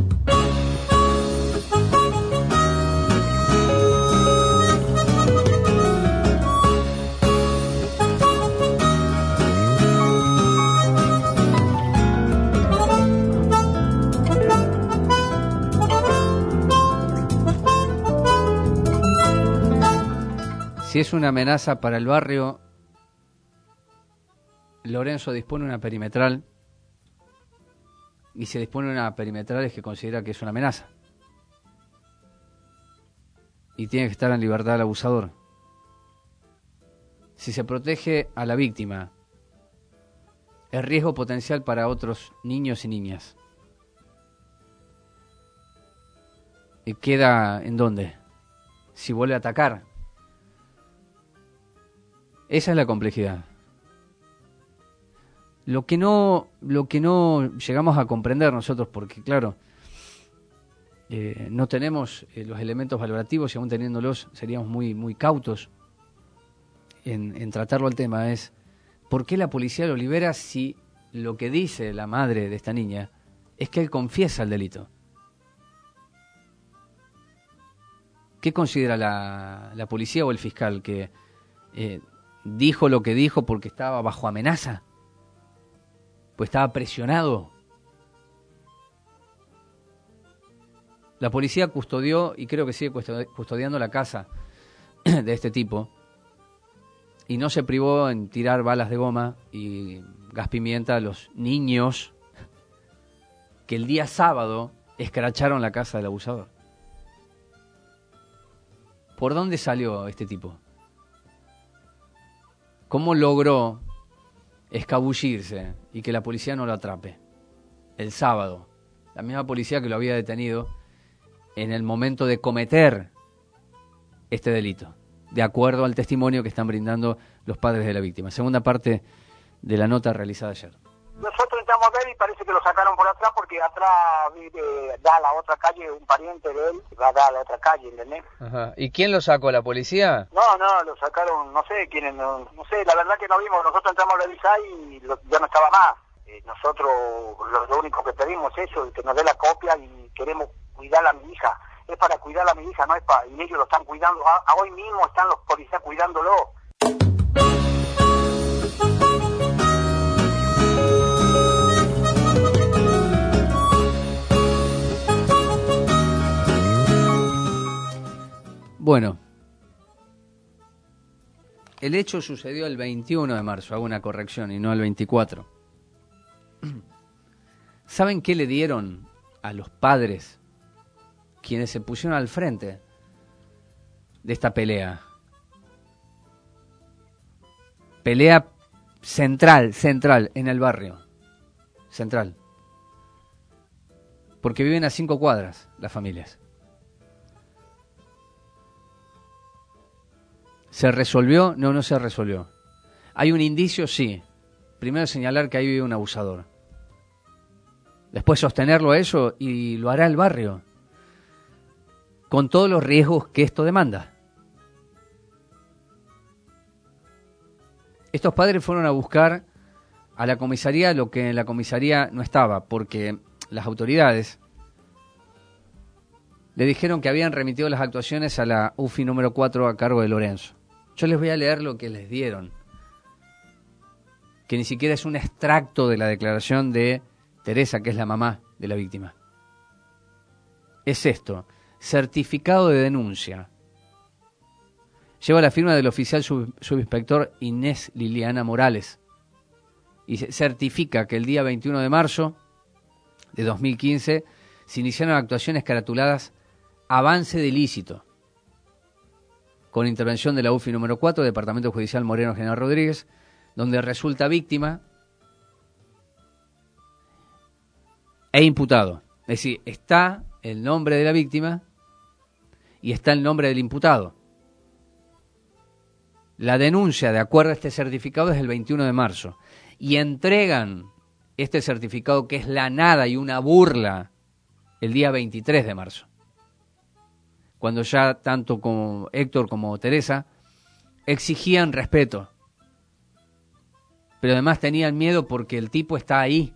Si es una amenaza para el barrio, Lorenzo dispone una perimetral, y se dispone una perimetral es que considera que es una amenaza. Y tiene que estar en libertad el abusador. Si se protege a la víctima, es riesgo potencial para otros niños y niñas. ¿Y queda en dónde? Si vuelve a atacar. Esa es la complejidad. Lo que no llegamos a comprender nosotros, porque claro, no tenemos los elementos valorativos, y aún teniéndolos seríamos muy cautos en tratarlo al tema, es ¿por qué la policía lo libera si lo que dice la madre de esta niña es que él confiesa el delito? ¿Qué considera la policía o el fiscal? ¿Que dijo lo que dijo porque estaba bajo amenaza? Pues estaba presionado. La policía custodió, y creo que sigue custodiando, la casa de este tipo, y no se privó en tirar balas de goma y gas pimienta a los niños que el día sábado escracharon la casa del abusador. ¿Por dónde salió este tipo? ¿Cómo logró escabullirse y que la policía no lo atrape? El sábado, la misma policía que lo había detenido en el momento de cometer este delito, de acuerdo al testimonio que están brindando los padres de la víctima. Segunda parte de la nota realizada ayer. Nosotros entramos a ver y parece que lo sacaron por atrás, porque atrás da a la otra calle, un pariente de él va a dar a la otra calle, ¿entendés? Ajá. ¿Y quién lo sacó, la policía? No, lo sacaron, no sé quiénes, no sé, la verdad que no vimos. Nosotros entramos a revisar y ya no estaba más. Nosotros lo único que pedimos es eso, que nos dé la copia, y queremos cuidar a mi hija. Es para cuidar a mi hija, no es para... Y ellos lo están cuidando, hoy mismo están los policías cuidándolo. Bueno, el hecho sucedió el 21 de marzo, hago una corrección, y no el 24. ¿Saben qué le dieron a los padres, quienes se pusieron al frente de esta pelea. Pelea central en el barrio. Central. Porque viven a 5 cuadras las familias. ¿Se resolvió? No, no se resolvió. ¿Hay un indicio? Sí. Primero señalar que ahí vive un abusador. Después sostenerlo a eso y lo hará el barrio. Con todos los riesgos que esto demanda. Estos padres fueron a buscar a la comisaría lo que en la comisaría no estaba, porque las autoridades le dijeron que habían remitido las actuaciones a la UFI número 4 a cargo de Lorenzo. Yo les voy a leer lo que les dieron, que ni siquiera es un extracto de la declaración de Teresa, que es la mamá de la víctima. Es esto: certificado de denuncia. Lleva la firma del oficial subinspector Inés Liliana Morales y certifica que el día 21 de marzo de 2015 se iniciaron actuaciones caratuladas avance de ilícito, con intervención de la UFI número 4, Departamento Judicial Moreno General Rodríguez, donde resulta víctima e imputado. Es decir, está el nombre de la víctima y está el nombre del imputado. La denuncia, de acuerdo a este certificado, es el 21 de marzo. Y entregan este certificado, que es la nada y una burla, el día 23 de marzo. Cuando ya tanto como Héctor como Teresa exigían respeto. Pero además tenían miedo porque el tipo está ahí.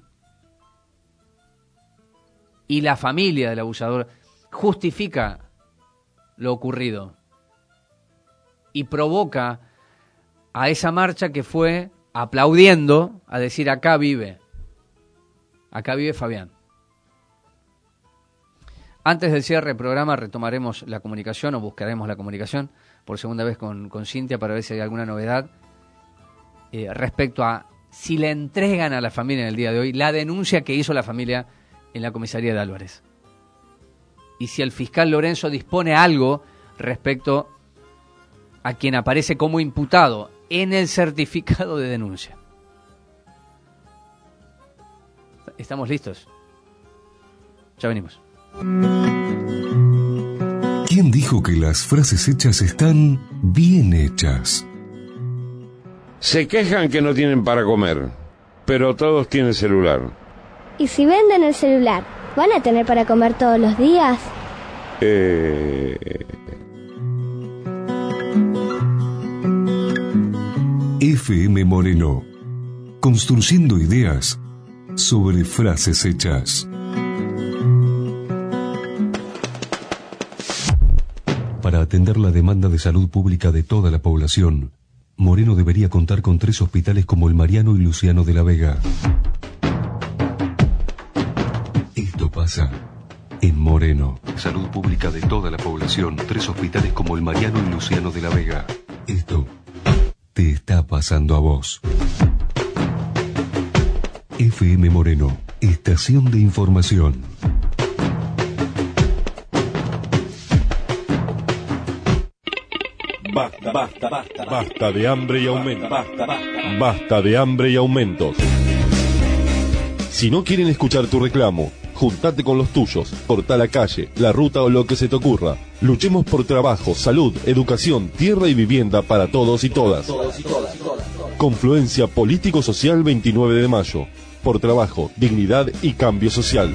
Y la familia del abusador justifica lo ocurrido. Y provoca a esa marcha que fue aplaudiendo a decir: acá vive Fabián. Antes del cierre del programa retomaremos la comunicación, o buscaremos la comunicación por segunda vez con Cintia, para ver si hay alguna novedad respecto a si le entregan a la familia en el día de hoy la denuncia que hizo la familia en la comisaría de Álvarez. Y si el fiscal Lorenzo dispone algo respecto a quien aparece como imputado en el certificado de denuncia. ¿Estamos listos? Ya venimos. ¿Quién dijo que las frases hechas están bien hechas? Se quejan que no tienen para comer, pero todos tienen celular. ¿Y si venden el celular, van a tener para comer todos los días? FM Moreno, construyendo ideas sobre frases hechas. Para atender la demanda de salud pública de toda la población, Moreno debería contar con 3 hospitales como el Mariano y Luciano de la Vega. Esto pasa en Moreno. Salud pública de toda la población, 3 hospitales como el Mariano y Luciano de la Vega. Esto te está pasando a vos. FM Moreno, estación de información. Basta de hambre y aumentos. Basta de hambre y aumentos. Si no quieren escuchar tu reclamo, juntate con los tuyos, corta la calle, la ruta o lo que se te ocurra. Luchemos por trabajo, salud, educación, tierra y vivienda para todos y todas. Confluencia Político-Social 29 de mayo. Por trabajo, dignidad y cambio social.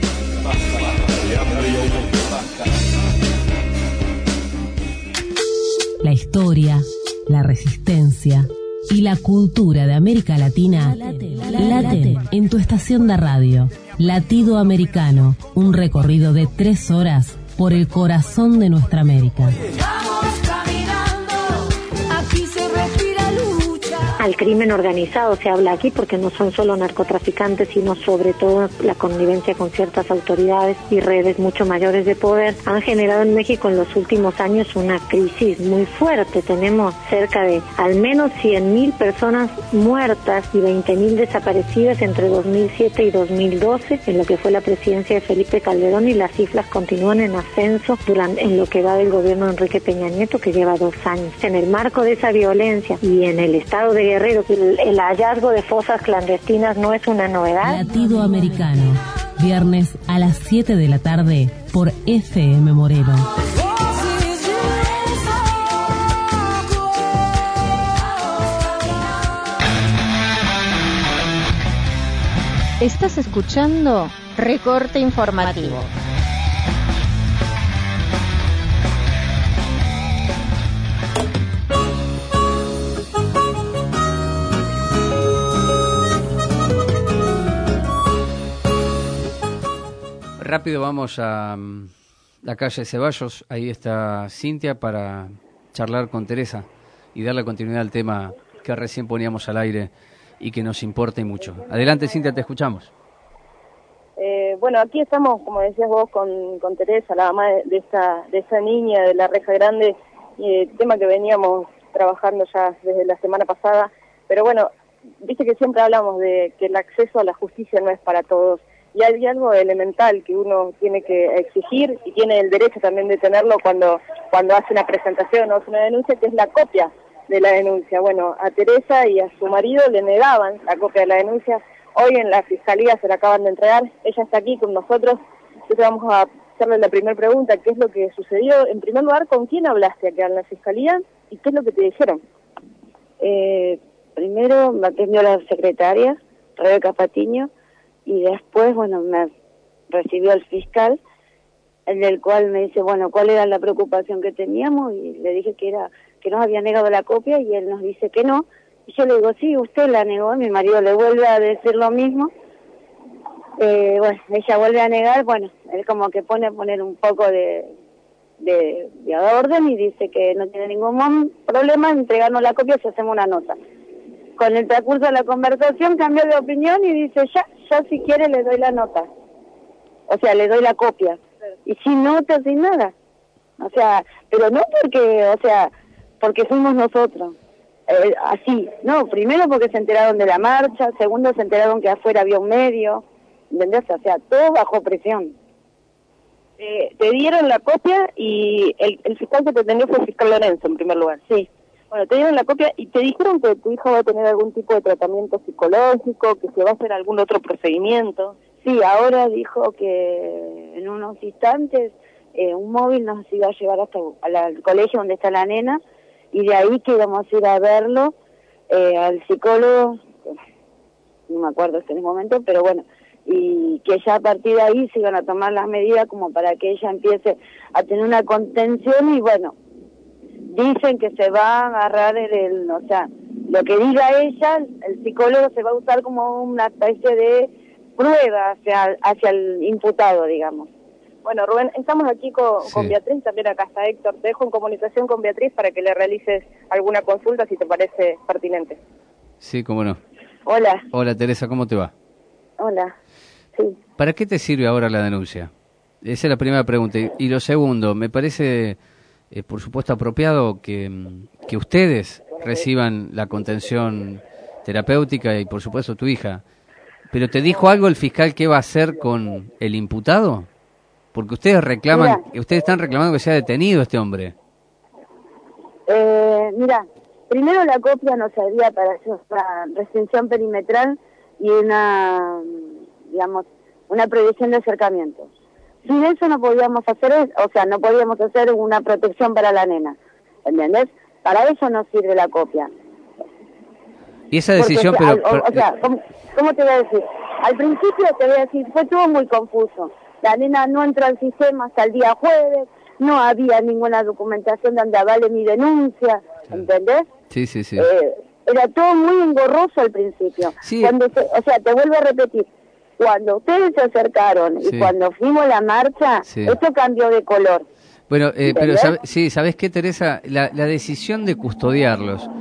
La historia, la resistencia y la cultura de América Latina laten en tu estación de radio. Latido Americano, un recorrido de 3 horas por el corazón de nuestra América. Vamos caminando, aquí se respira lucha. al crimen organizado se habla aquí, porque no son solo narcotraficantes, sino sobre todo la connivencia con ciertas autoridades y redes mucho mayores de poder, han generado en México en los últimos años una crisis muy fuerte. Tenemos cerca de al menos 100.000 personas muertas y 20.000 desaparecidas entre 2007 y 2012, en lo que fue la presidencia de Felipe Calderón, y las cifras continúan en ascenso en lo que va del gobierno de Enrique Peña Nieto, que lleva 2 años. En el marco de esa violencia y en el estado de Guerrero, el hallazgo de fosas clandestinas no es una novedad. Latido Americano, viernes a las 7 de la tarde por FM Moreno. Estás escuchando Recorte Informativo. Rápido vamos a la calle Ceballos. Ahí está Cintia para charlar con Teresa y darle continuidad al tema que recién poníamos al aire y que nos importa y mucho. Adelante, Cintia, te escuchamos. Bueno, aquí estamos, como decías vos, con Teresa, la mamá de esa niña de la Reja Grande, tema que veníamos trabajando ya desde la semana pasada. Pero bueno, viste que siempre hablamos de que el acceso a la justicia no es para todos. Y hay algo elemental que uno tiene que exigir y tiene el derecho también de tenerlo cuando hace una presentación o hace una denuncia, que es la copia de la denuncia. Bueno, a Teresa y a su marido le negaban la copia de la denuncia. Hoy en la fiscalía se la acaban de entregar. Ella está aquí con nosotros. Entonces vamos a hacerle la primera pregunta: ¿qué es lo que sucedió? En primer lugar, ¿con quién hablaste acá en la fiscalía y qué es lo que te dijeron? Primero me atendió la secretaria, Rebeca Patiño, y después, bueno, me recibió el fiscal, en el cual me dice, bueno, ¿cuál era la preocupación que teníamos? Y le dije que nos había negado la copia, y él nos dice que no. Y yo le digo, sí, usted la negó. Mi marido le vuelve a decir lo mismo. Bueno, ella vuelve a negar. Bueno, él como que pone un poco de orden y dice que no tiene ningún problema en entregarnos la copia si hacemos una nota. Con el transcurso de la conversación cambió de opinión y dice, ya si quiere le doy la nota. O sea, le doy la copia. Y sin nota, sin nada. O sea, pero no porque fuimos nosotros. Así, no, primero porque se enteraron de la marcha, segundo se enteraron que afuera había un medio, ¿entendés? O sea, todo bajo presión. Te dieron la copia y el fiscal que te atendió fue el fiscal Lorenzo, en primer lugar. Sí. Bueno, te dieron la copia y te dijeron que tu hija va a tener algún tipo de tratamiento psicológico, que se va a hacer algún otro procedimiento. Sí, ahora dijo que en unos instantes un móvil nos iba a llevar hasta al colegio donde está la nena, y de ahí que íbamos a ir a verlo al psicólogo, no me acuerdo en ese momento, pero bueno, y que ya a partir de ahí se iban a tomar las medidas como para que ella empiece a tener una contención. Y bueno, dicen que se va a agarrar o sea, lo que diga ella, el psicólogo se va a usar como una especie de prueba hacia el imputado, digamos. Bueno, Rubén, estamos aquí con Beatriz, también acá está Héctor. Te dejo en comunicación con Beatriz para que le realices alguna consulta si te parece pertinente. Sí, cómo no. Hola. Hola, Teresa, ¿cómo te va? Hola, sí. ¿Para qué te sirve ahora la denuncia? Esa es la primera pregunta. Y lo segundo, me parece, por supuesto, apropiado que ustedes reciban la contención terapéutica y, por supuesto, tu hija. ¿Pero te dijo algo el fiscal qué va a hacer con el imputado? Porque ustedes están reclamando que sea detenido este hombre. Mira, primero la copia nos servía para hacer una restricción perimetral y una prohibición de acercamientos. Sin eso no podíamos hacer una protección para la nena, ¿entendés? Para eso nos sirve la copia. Y esa decisión, ¿cómo te voy a decir? Al principio te voy a decir, fue todo muy confuso. La nena no entró al sistema hasta el día jueves, no había ninguna documentación donde avale mi denuncia, ¿entendés? Sí. Era todo muy engorroso al principio. Sí. Te vuelvo a repetir, cuando ustedes se acercaron y cuando fuimos a la marcha, esto cambió de color. Bueno, pero ¿sabés qué, Teresa? La decisión de custodiarlos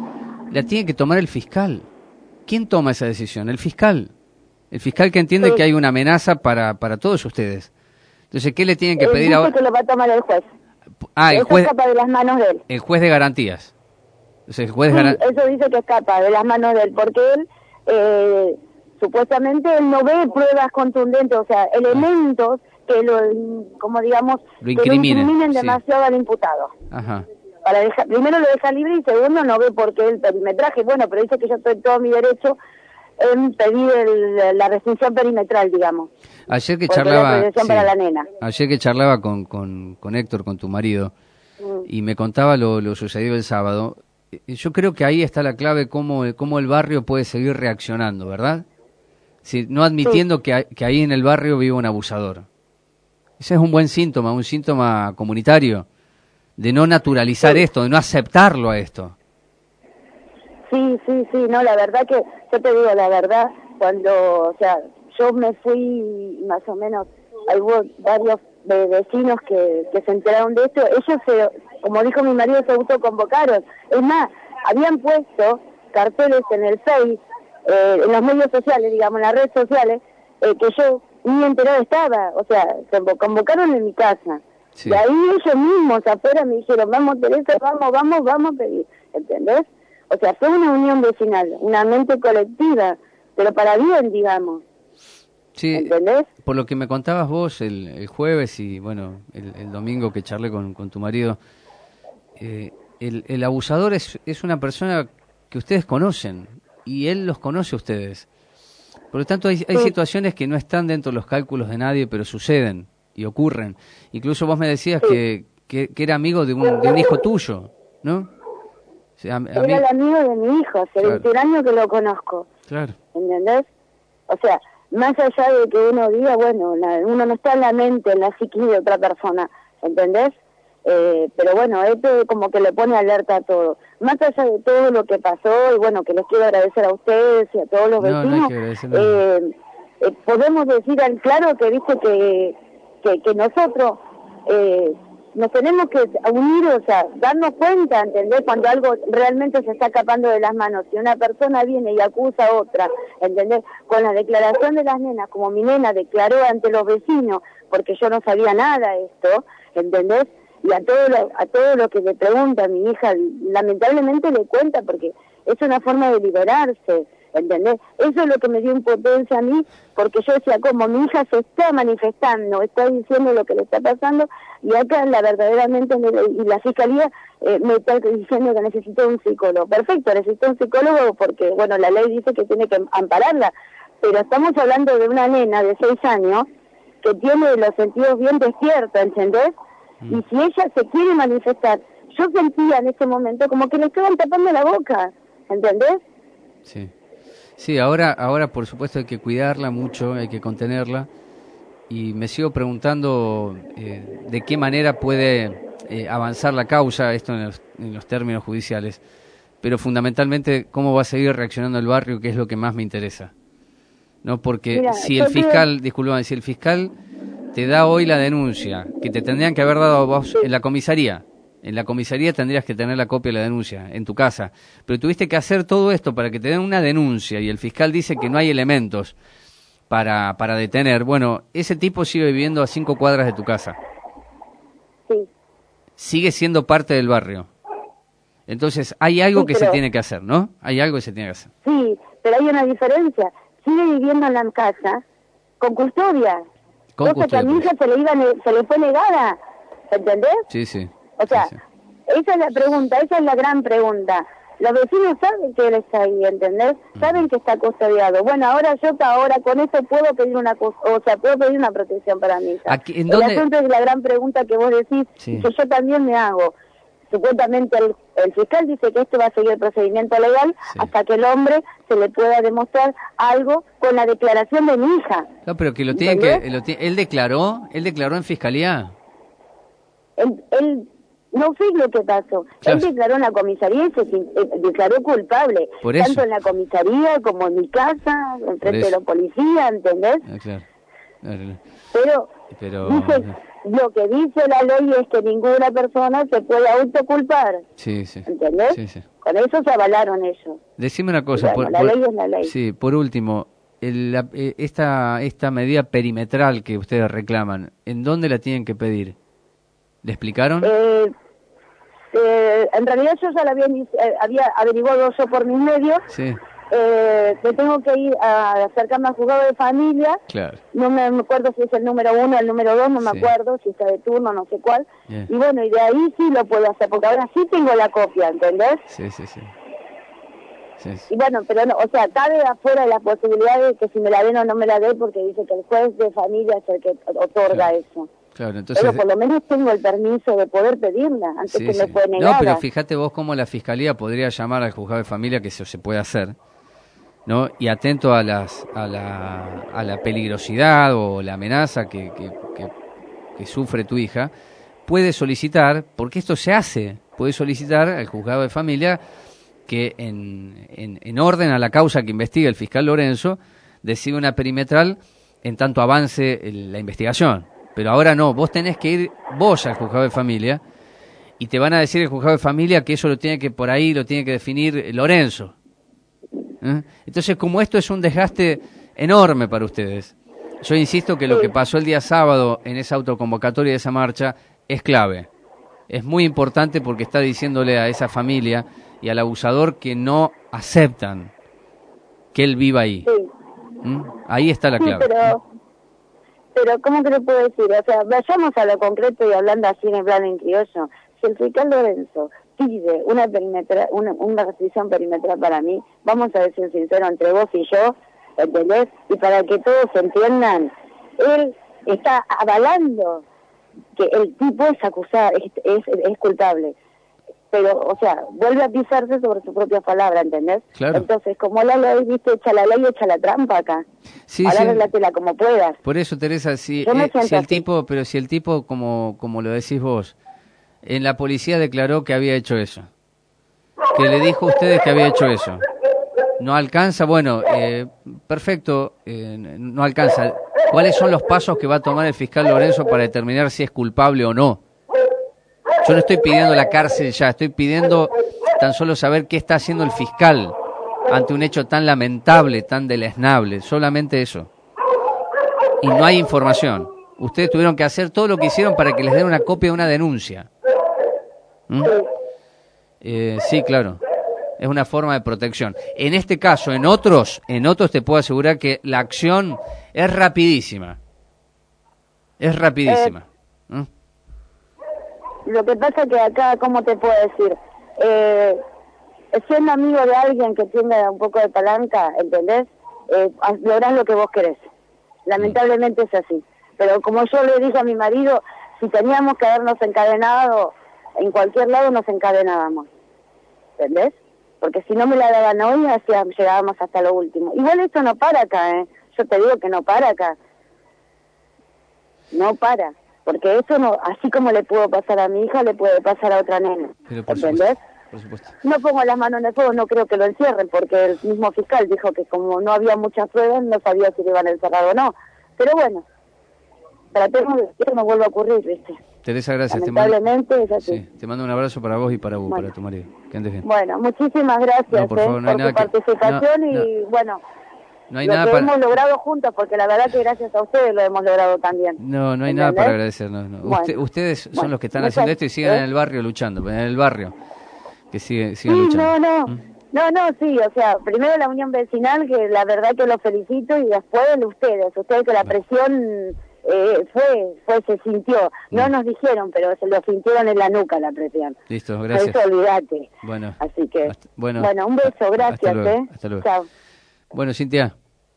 la tiene que tomar el fiscal. ¿Quién toma esa decisión? El fiscal. El fiscal que entiende que hay una amenaza para todos ustedes. Entonces, ¿qué le tienen que pedir ahora? Que lo va a tomar el juez. El juez escapa de las manos de él. El juez de garantías. Entonces, el juez eso dice que escapa de las manos de él, porque él, supuestamente, él no ve pruebas contundentes, o sea, elementos que como digamos, lo incriminen demasiado al imputado. Ajá. Primero lo deja libre y segundo no ve por qué el perimetraje. Bueno, pero dice que yo estoy todo mi derecho en pedir la restricción perimetral, digamos. Ayer que charlaba, para la nena. Ayer que charlaba con Héctor, con tu marido, y me contaba lo sucedido el sábado, yo creo que ahí está la clave, cómo el barrio puede seguir reaccionando, ¿verdad? No admitiendo que ahí en el barrio vive un abusador. Ese es un buen síntoma, un síntoma comunitario, de no naturalizar esto, de no aceptarlo a esto. Sí, no, la verdad que, yo te digo la verdad, cuando, o sea, yo me fui más o menos, hubo varios vecinos que se enteraron de esto, ellos como dijo mi marido, se autoconvocaron. Es más, habían puesto carteles en el Face, en los medios sociales, digamos, en las redes sociales, que yo ni enterado estaba, o sea, se convocaron en mi casa. Sí. Y ahí ellos mismos afuera me dijeron, vamos Teresa, vamos a pedir, ¿entendés? O sea, fue una unión vecinal, una mente colectiva, pero para bien, digamos. Sí, ¿entendés? Por lo que me contabas vos el jueves y, bueno, el domingo que charlé con tu marido, el abusador es una persona que ustedes conocen y él los conoce a ustedes. Por lo tanto, hay situaciones que no están dentro de los cálculos de nadie, pero suceden y ocurren. Incluso vos me decías que era amigo de un hijo tuyo, ¿no? O sea, era el amigo de mi hijo, hace 21 años que lo conozco. Claro. ¿Entendés? O sea, más allá de que uno diga, bueno, uno no está en la mente, en la psiquis de otra persona, ¿entendés? Pero bueno, esto como que le pone alerta a todo. Más allá de todo lo que pasó, y bueno, que les quiero agradecer a ustedes y a todos los vecinos, podemos decir al claro que dice que nosotros nos tenemos que unir, o sea, darnos cuenta, ¿entendés? Cuando algo realmente se está escapando de las manos. Si una persona viene y acusa a otra, ¿entendés? Con la declaración de las nenas, como mi nena declaró ante los vecinos, porque yo no sabía nada de esto, ¿entendés? Y a todo lo que le pregunta mi hija, lamentablemente le cuenta, porque es una forma de liberarse, ¿entendés? Eso es lo que me dio impotencia a mí, porque yo decía, como mi hija se está manifestando, está diciendo lo que le está pasando, y acá verdaderamente, y la fiscalía me está diciendo que necesito un psicólogo. Perfecto, necesito un psicólogo porque, bueno, la ley dice que tiene que ampararla, pero estamos hablando de una nena de 6 años que tiene los sentidos bien despiertos, ¿entendés? Y si ella se quiere manifestar, yo sentía en ese momento como que le estaban tapando la boca, ¿entendés? Sí. Sí, ahora por supuesto hay que cuidarla mucho, hay que contenerla, y me sigo preguntando de qué manera puede avanzar la causa, esto en los términos judiciales, pero fundamentalmente cómo va a seguir reaccionando el barrio, que es lo que más me interesa, ¿no? Porque mira, si el fiscal, disculpame, si el fiscal te da hoy la denuncia, que te tendrían que haber dado a vos en la comisaría tendrías que tener la copia de la denuncia en tu casa, pero tuviste que hacer todo esto para que te den una denuncia y el fiscal dice que no hay elementos para detener. Bueno, ese tipo sigue viviendo a 5 cuadras de tu casa. Sí. Sigue siendo parte del barrio. Entonces, hay algo que se tiene que hacer, ¿no? Hay algo que se tiene que hacer. Sí, pero hay una diferencia. Sigue viviendo en la casa con custodia. Cosa que a mi hija se le fue negada, ¿entendés? Sí, sí. O sea, sí. Esa es la pregunta, esa es la gran pregunta. Los vecinos saben que él está ahí, ¿entendés? Saben que está custodiado. Bueno, ahora con eso puedo pedir puedo pedir una protección para mi hija. El asunto es la gran pregunta que vos decís, que yo también me hago. Supuestamente el fiscal dice que esto va a seguir el procedimiento legal hasta que el hombre se le pueda demostrar algo con la declaración de mi hija. No, pero que lo tiene que... ¿Él declaró en fiscalía? Él no sé lo que pasó. Claro. Él declaró en la comisaría y se declaró culpable. Tanto en la comisaría como en mi casa, enfrente de los policías, ¿entendés? Claro. Pero dice, lo que dice la ley es que ninguna persona se puede autoculpar. Sí, sí. ¿Entendés? Sí, sí. Con eso se avalaron ellos. Decime una cosa. Bueno, la ley es la ley. Sí, por último, esta medida perimetral que ustedes reclaman, ¿en dónde la tienen que pedir? ¿Le explicaron? En realidad yo ya la había averiguado yo por mis medios. Sí. Me tengo que ir a acercarme al juzgado de familia. Claro. No me acuerdo si es el número 1 o el número 2, no me acuerdo, si está de turno, no sé cuál. Bien. Y bueno, y de ahí sí lo puedo hacer, porque ahora sí tengo la copia, ¿entendés? Sí, sí, sí. Sí. Y bueno, pero no, o sea, cabe afuera de las posibilidades de que si me la den o no me la den, porque dice que el juez de familia es el que otorga eso. Claro, entonces... Pero por lo menos tengo el permiso de poder pedirla, antes sí, que sí. me fue negada. No, pero fíjate vos cómo la Fiscalía podría llamar al juzgado de familia, que eso se puede hacer, ¿no? Y atento a la peligrosidad o la amenaza que sufre tu hija, puede solicitar, porque esto se hace, puede solicitar al juzgado de familia que en orden a la causa que investiga el fiscal Lorenzo, decide una perimetral en tanto avance la investigación. Pero ahora no, vos tenés que ir vos al juzgado de familia y te van a decir el juzgado de familia que eso lo tiene que definir Lorenzo. Entonces, como esto es un desgaste enorme para ustedes, yo insisto que lo que pasó el día sábado en esa autoconvocatoria de esa marcha es clave. Es muy importante porque está diciéndole a esa familia y al abusador que no aceptan que él viva ahí. Sí. Ahí está la clave. Pero ¿cómo que le puedo decir? O sea, vayamos a lo concreto y hablando así en plan en criollo. Si el fiscal Lorenzo pide una restricción perimetral para mí, vamos a decir sincero entre vos y yo, ¿entendés? Y para que todos entiendan, él está avalando que el tipo es acusado, es culpable. Pero, o sea, vuelve a pisarse sobre su propia palabra, ¿entendés? Claro. Entonces, como la ley, viste, echa la ley, echa la trampa acá. Sí, ahora sí. arreglátela como puedas. Por eso, Teresa, si el tipo, como lo decís vos, en la policía declaró que había hecho eso, que le dijo a ustedes que había hecho eso, no alcanza, bueno, perfecto, no alcanza. ¿Cuáles son los pasos que va a tomar el fiscal Lorenzo para determinar si es culpable o no? Yo no estoy pidiendo la cárcel ya, estoy pidiendo tan solo saber qué está haciendo el fiscal ante un hecho tan lamentable, tan deleznable, solamente eso. Y no hay información. Ustedes tuvieron que hacer todo lo que hicieron para que les den una copia de una denuncia. Sí, claro. Es una forma de protección. En este caso, en otros te puedo asegurar que la acción es rapidísima. Es rapidísima. Lo que pasa que acá, ¿cómo te puedo decir? Siendo amigo de alguien que tiene un poco de palanca, ¿entendés? Lográs lo que vos querés. Lamentablemente es así. Pero como yo le dije a mi marido, si teníamos que habernos encadenado, en cualquier lado nos encadenábamos. ¿Entendés? Porque si no me la daban hoy, llegábamos hasta lo último. Igual esto no para acá, ¿eh? Yo te digo que no para acá. No para. Porque eso no, así como le pudo pasar a mi hija, le puede pasar a otra nena. ¿Entendés? Por supuesto. No pongo las manos en el fuego, no creo que lo encierren, porque el mismo fiscal dijo que como no había muchas pruebas, no sabía si lo iban a encerrar o no. Pero bueno, tratemos de que no vuelva a ocurrir, ¿viste? Teresa, gracias. Lamentablemente es así. Sí, te mando un abrazo para vos y para vos, para tu marido. Que andes bien. Bueno, muchísimas gracias por favor, no hay por nada tu participación y bueno... No hay lo nada que para... hemos logrado juntos, porque la verdad que gracias a ustedes lo hemos logrado también. No hay ¿entendés? nada para agradecer. No. Bueno, ustedes son los que están haciendo esto y sigan en el barrio luchando, en el barrio que sigan luchando. Sí, o sea, primero la unión vecinal, que la verdad que lo felicito, y después ustedes que la presión se sintió. No nos dijeron, pero se lo sintieron en la nuca la presión. Listo, gracias. Eso olvídate. Bueno. Así que, bueno, un beso, gracias. Hasta luego, hasta luego. Chao. Bueno, Cintia,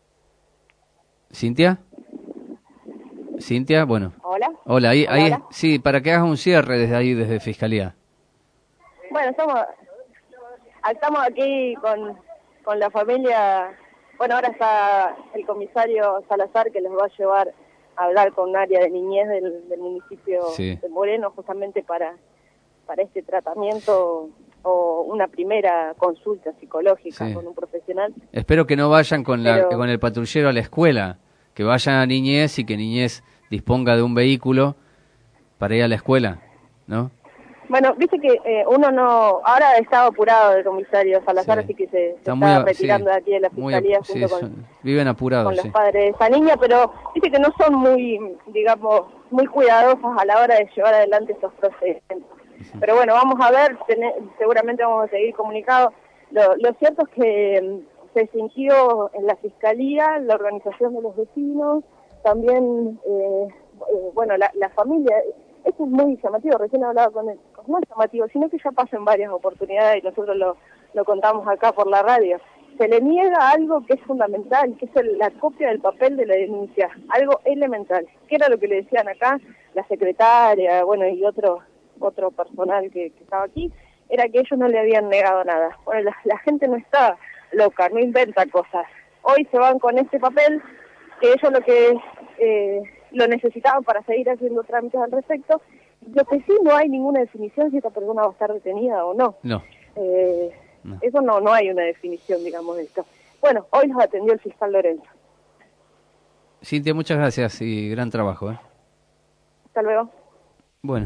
bueno. Hola, ahí, sí, para que hagas un cierre desde ahí, desde Fiscalía. Bueno, estamos aquí con la familia. Bueno, ahora está el comisario Salazar, que les va a llevar a hablar con un área de niñez del municipio de Moreno, justamente para este tratamiento o una primera consulta psicológica con un profesional. Espero que no vayan con el patrullero a la escuela, que vayan a Niñez y que Niñez disponga de un vehículo para ir a la escuela, ¿no? Bueno, viste que uno no... Ahora estaba apurado el comisario Salazar, así que se está retirando de aquí de la fiscalía junto viven apurados, con los padres de esa niña, pero viste que no son muy, digamos, muy cuidadosos a la hora de llevar adelante estos procedimientos. Pero bueno, vamos a ver, seguramente vamos a seguir comunicados. Lo cierto es que se sintió en la fiscalía, la organización de los vecinos, también, bueno, la familia. Esto es muy llamativo, recién hablaba con él, no es llamativo, sino que ya pasa en varias oportunidades y nosotros lo contamos acá por la radio. Se le niega algo que es fundamental, que es la copia del papel de la denuncia, algo elemental, que era lo que le decían acá la secretaria, bueno, y otro personal que estaba aquí, era que ellos no le habían negado nada. Bueno, la gente no está loca, no inventa cosas. Hoy se van con este papel, que ellos lo necesitaban para seguir haciendo trámites al respecto. Lo que sí, no hay ninguna definición si esta persona va a estar detenida o no. No. Eso no hay una definición, digamos, de esto. Bueno, hoy los atendió el fiscal Lorenzo. Cintia, muchas gracias y gran trabajo. Hasta luego. Bueno,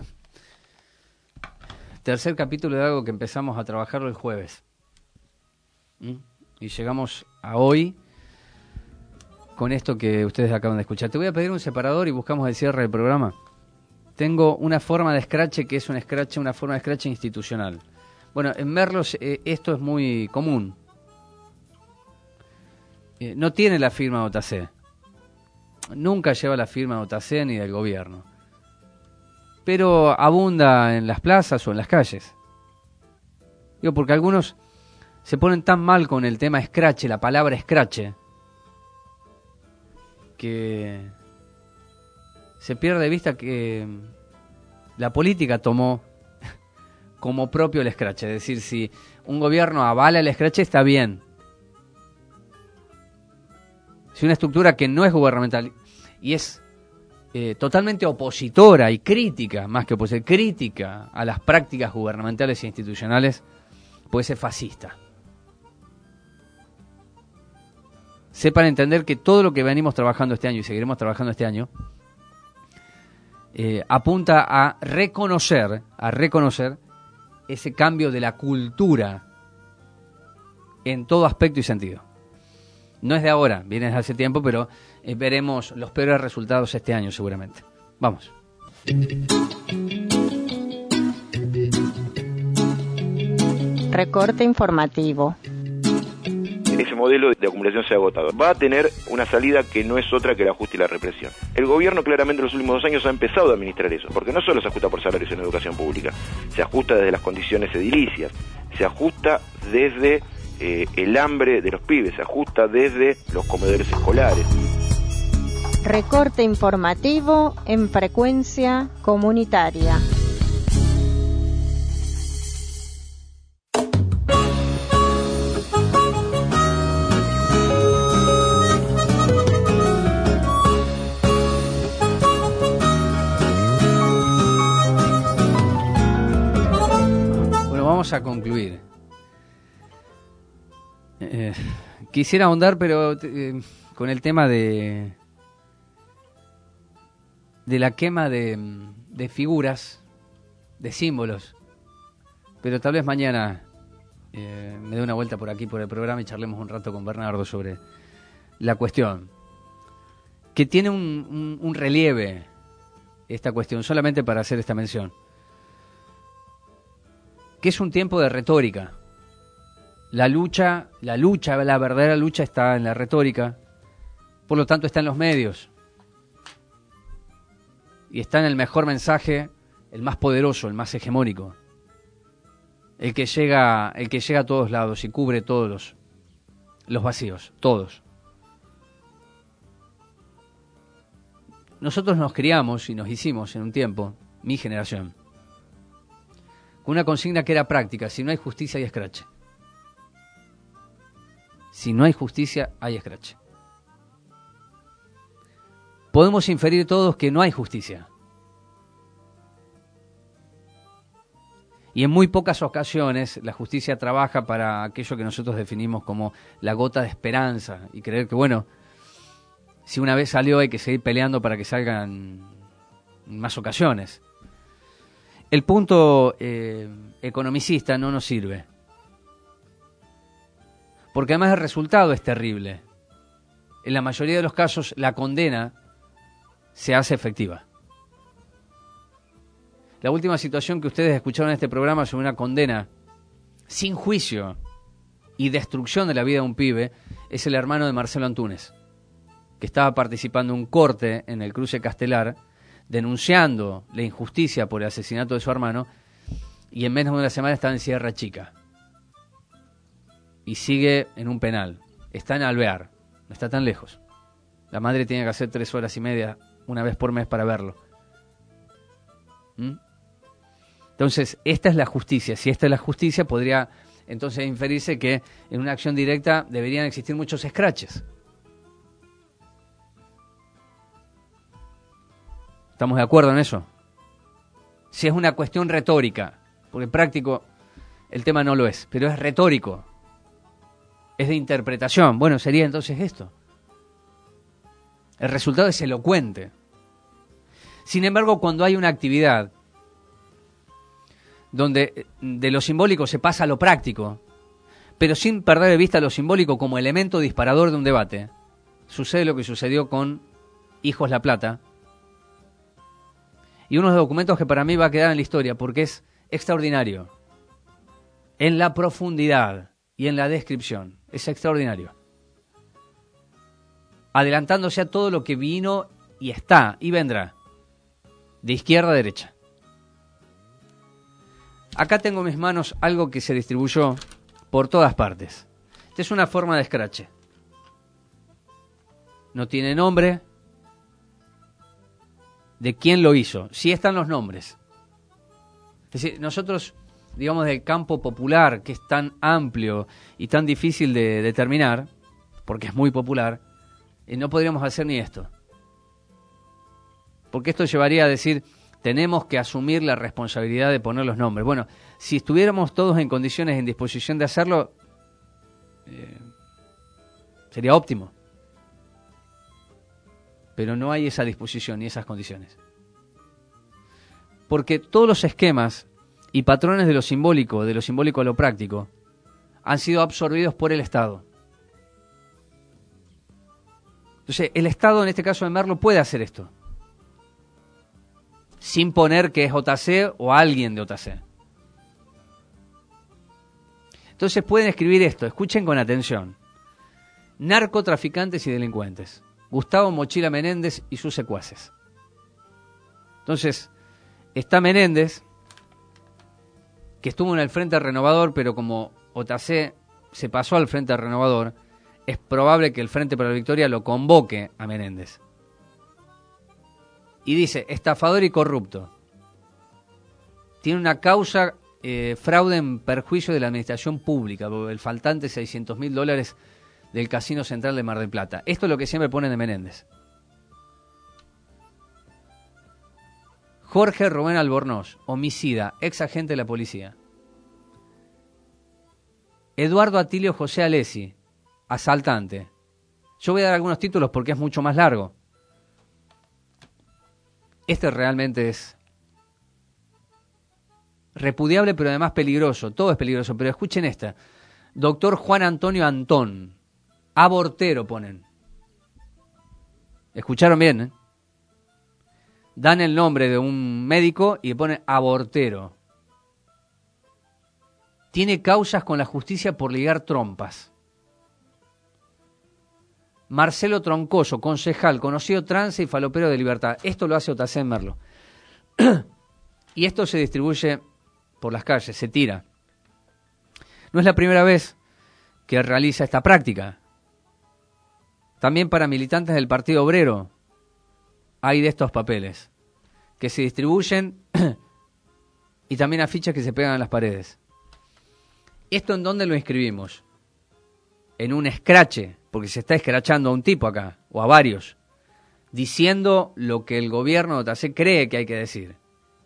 tercer capítulo de algo que empezamos a trabajarlo el jueves. Y llegamos a hoy con esto que ustedes acaban de escuchar. Te voy a pedir un separador y buscamos el cierre del programa. Tengo una forma de escrache que es una forma de escrache institucional. Bueno, en Merlos esto es muy común. No tiene la firma de OTAC. Nunca lleva la firma de OTAC ni del gobierno. Pero abunda en las plazas o en las calles. Digo, porque algunos se ponen tan mal con el tema escrache, la palabra escrache, que se pierde de vista que la política tomó como propio el escrache. Es decir, si un gobierno avala el escrache, está bien. Si una estructura que no es gubernamental y es totalmente opositora y crítica, más que opositora, crítica a las prácticas gubernamentales e institucionales, puede ser fascista. Sepan entender que todo lo que venimos trabajando este año y seguiremos trabajando este año apunta a reconocer ese cambio de la cultura en todo aspecto y sentido. No es de ahora, viene desde hace tiempo, pero veremos los peores resultados este año seguramente. Vamos. Recorte informativo. Ese modelo de acumulación se ha agotado. Va a tener una salida que no es otra que el ajuste y la represión. El gobierno claramente en los últimos 2 años ha empezado a administrar eso, porque no solo se ajusta por salarios en educación pública, se ajusta desde las condiciones edilicias, se ajusta desde el hambre de los pibes, se ajusta desde los comedores escolares. Recorte informativo en frecuencia comunitaria. A concluir. Quisiera ahondar, pero con el tema de la quema de figuras, de símbolos. Pero tal vez mañana me dé una vuelta por aquí, por el programa, y charlemos un rato con Bernardo sobre la cuestión. Que tiene un relieve esta cuestión, solamente para hacer esta mención. Que es un tiempo de retórica. La verdadera lucha está en la retórica, por lo tanto está en los medios. Y está en el mejor mensaje, el más poderoso, el más hegemónico. El que llega a todos lados y cubre todos los vacíos, todos. Nosotros nos criamos y nos hicimos en un tiempo, mi generación, con una consigna que era práctica: si no hay justicia, hay escrache. Si no hay justicia, hay escrache. Podemos inferir todos que no hay justicia. Y en muy pocas ocasiones la justicia trabaja para aquello que nosotros definimos como la gota de esperanza, y creer que, bueno, Si una vez salió hay que seguir peleando para que salgan en más ocasiones. El punto economicista no nos sirve. Porque además el resultado es terrible. En la mayoría de los casos la condena se hace efectiva. La última situación que ustedes escucharon en este programa sobre una condena sin juicio y destrucción de la vida de un pibe es el hermano de Marcelo Antúnez, que estaba participando en un corte en el cruce Castelar, denunciando la injusticia por el asesinato de su hermano, y en menos de una semana está en Sierra Chica. Y sigue en un penal. Está en Alvear, no está tan lejos. La madre tiene que hacer 3 horas y media una vez por mes para verlo. Entonces, esta es la justicia. Si esta es la justicia, podría entonces inferirse que en una acción directa deberían existir muchos escraches. ¿Estamos de acuerdo en eso? Si es una cuestión retórica, porque práctico el tema no lo es, pero es retórico, es de interpretación. Bueno, sería entonces esto. El resultado es elocuente. Sin embargo, cuando hay una actividad donde de lo simbólico se pasa a lo práctico, pero sin perder de vista lo simbólico como elemento disparador de un debate, sucede lo que sucedió con Hijos La Plata, y unos documentos que para mí va a quedar en la historia porque es extraordinario. En la profundidad y en la descripción. Es extraordinario. Adelantándose a todo lo que vino y está y vendrá. De izquierda a derecha. Acá tengo en mis manos algo que se distribuyó por todas partes. Esta es una forma de escrache. No tiene nombre. De quién lo hizo. Sí están los nombres. Es decir, nosotros, digamos, del campo popular, que es tan amplio y tan difícil de determinar, porque es muy popular, no podríamos hacer ni esto. Porque esto llevaría a decir, tenemos que asumir la responsabilidad de poner los nombres. Bueno, si estuviéramos todos en condiciones, en disposición de hacerlo, sería óptimo. Pero no hay esa disposición ni esas condiciones. Porque todos los esquemas y patrones de lo simbólico a lo práctico, han sido absorbidos por el Estado. Entonces, el Estado, en este caso de Merlo, puede hacer esto. Sin poner que es OTAC o alguien de OTAC. Entonces pueden escribir esto, escuchen con atención. Narcotraficantes y delincuentes. Gustavo Mochila Menéndez y sus secuaces. Entonces, está Menéndez, que estuvo en el Frente Renovador, pero como OTAC se pasó al Frente Renovador, es probable que el Frente para la Victoria lo convoque a Menéndez. Y dice, estafador y corrupto. Tiene una causa, fraude en perjuicio de la administración pública, el faltante $600.000 del Casino Central de Mar del Plata. Esto es lo que siempre ponen de Menéndez. Jorge Rubén Albornoz, homicida, ex agente de la policía. Eduardo Atilio José Alessi, asaltante. Yo voy a dar algunos títulos porque es mucho más largo. Este realmente es repudiable, pero además peligroso. Todo es peligroso, pero escuchen esta. Doctor Juan Antonio Antón. Abortero ponen. ¿Escucharon bien? ¿Eh? Dan el nombre de un médico y le ponen abortero. Tiene causas con la justicia por ligar trompas. Marcelo Troncoso, concejal, conocido trance y falopero de Libertad. Esto lo hace OTAC en Merlo. Y esto se distribuye por las calles, se tira. No es la primera vez que realiza esta práctica. También para militantes del Partido Obrero hay de estos papeles que se distribuyen y también afiches que se pegan en las paredes. ¿Esto en dónde lo inscribimos? En un escrache, porque se está escrachando a un tipo acá, o a varios, diciendo lo que el gobierno de OTAC cree que hay que decir.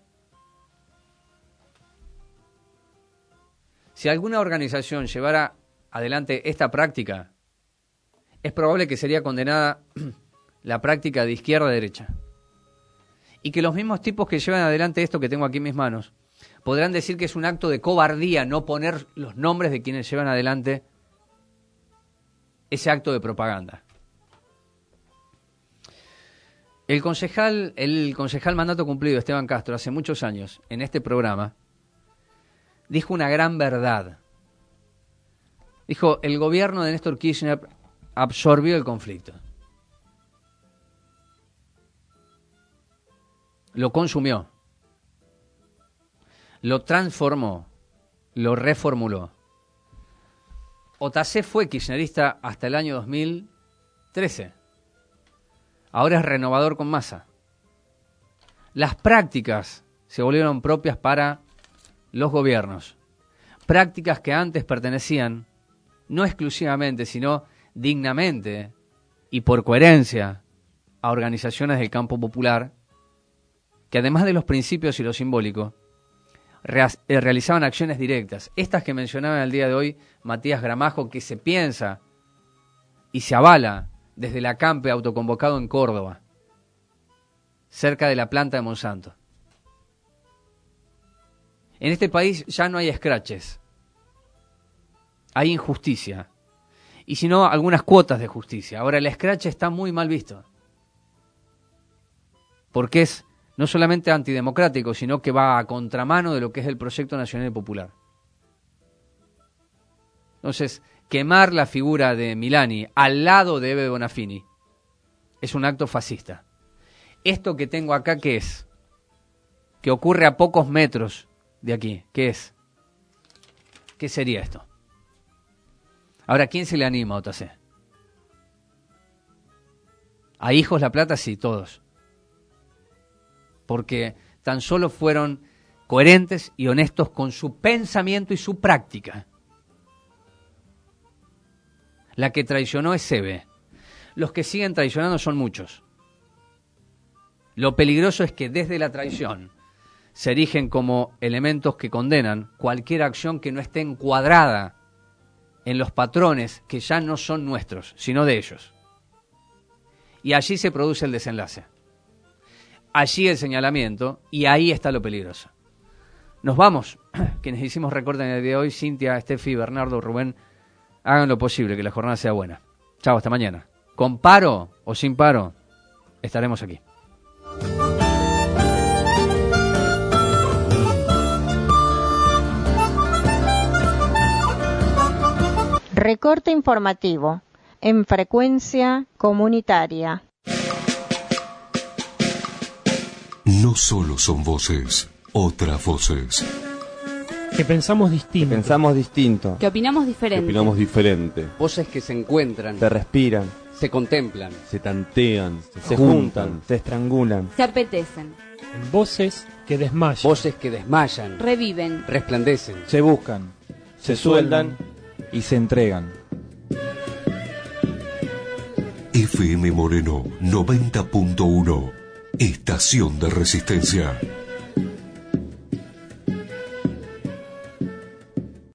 Si alguna organización llevara adelante esta práctica, es probable que sería condenada la práctica de izquierda a derecha. Y que los mismos tipos que llevan adelante esto que tengo aquí en mis manos podrán decir que es un acto de cobardía no poner los nombres de quienes llevan adelante ese acto de propaganda. El concejal mandato cumplido, Esteban Castro, hace muchos años, en este programa, dijo una gran verdad. Dijo, el gobierno de Néstor Kirchner absorbió el conflicto. Lo consumió. Lo transformó. Lo reformuló. Otacé fue kirchnerista hasta el año 2013. Ahora es renovador con Massa. Las prácticas se volvieron propias para los gobiernos. Prácticas que antes pertenecían, no exclusivamente, sino dignamente y por coherencia, a organizaciones del campo popular, que además de los principios y lo simbólico, realizaban acciones directas. Estas que mencionaba el día de hoy Matías Gramajo, que se piensa y se avala desde el acampe autoconvocado en Córdoba, cerca de la planta de Monsanto. En este país ya no hay escraches, hay injusticia, y si no, algunas cuotas de justicia. Ahora, el escrache está muy mal visto, porque es no solamente antidemocrático, sino que va a contramano de lo que es el proyecto nacional y popular. Entonces, quemar la figura de Milani al lado de Ebe Bonafini es un acto fascista. Esto que tengo acá, ¿qué es? Que ocurre a pocos metros de aquí. ¿Qué es? ¿Qué sería esto? Ahora, ¿quién se le anima a Otacé? ¿A Hijos La Plata? Sí, todos. Porque tan solo fueron coherentes y honestos con su pensamiento y su práctica. La que traicionó es Ebe. Los que siguen traicionando son muchos. Lo peligroso es que desde la traición se erigen como elementos que condenan cualquier acción que no esté encuadrada en los patrones que ya no son nuestros, sino de ellos. Y allí se produce el desenlace. Allí el señalamiento, y ahí está lo peligroso. Nos vamos. Quienes hicimos recorte en el día de hoy, Cintia, Estefi, Bernardo, Rubén, hagan lo posible, que la jornada sea buena. Chao, hasta mañana. Con paro o sin paro, estaremos aquí. Recorte informativo en frecuencia comunitaria. No solo son voces, otras voces. Que pensamos distinto. Que opinamos diferente. Voces que se encuentran. Se respiran. Se contemplan. Se tantean. Se juntan. Se estrangulan. Se apetecen. Voces que desmayan. Reviven. Resplandecen. Se buscan. Se sueldan y se entregan. FM Moreno 90.1. Estación de Resistencia.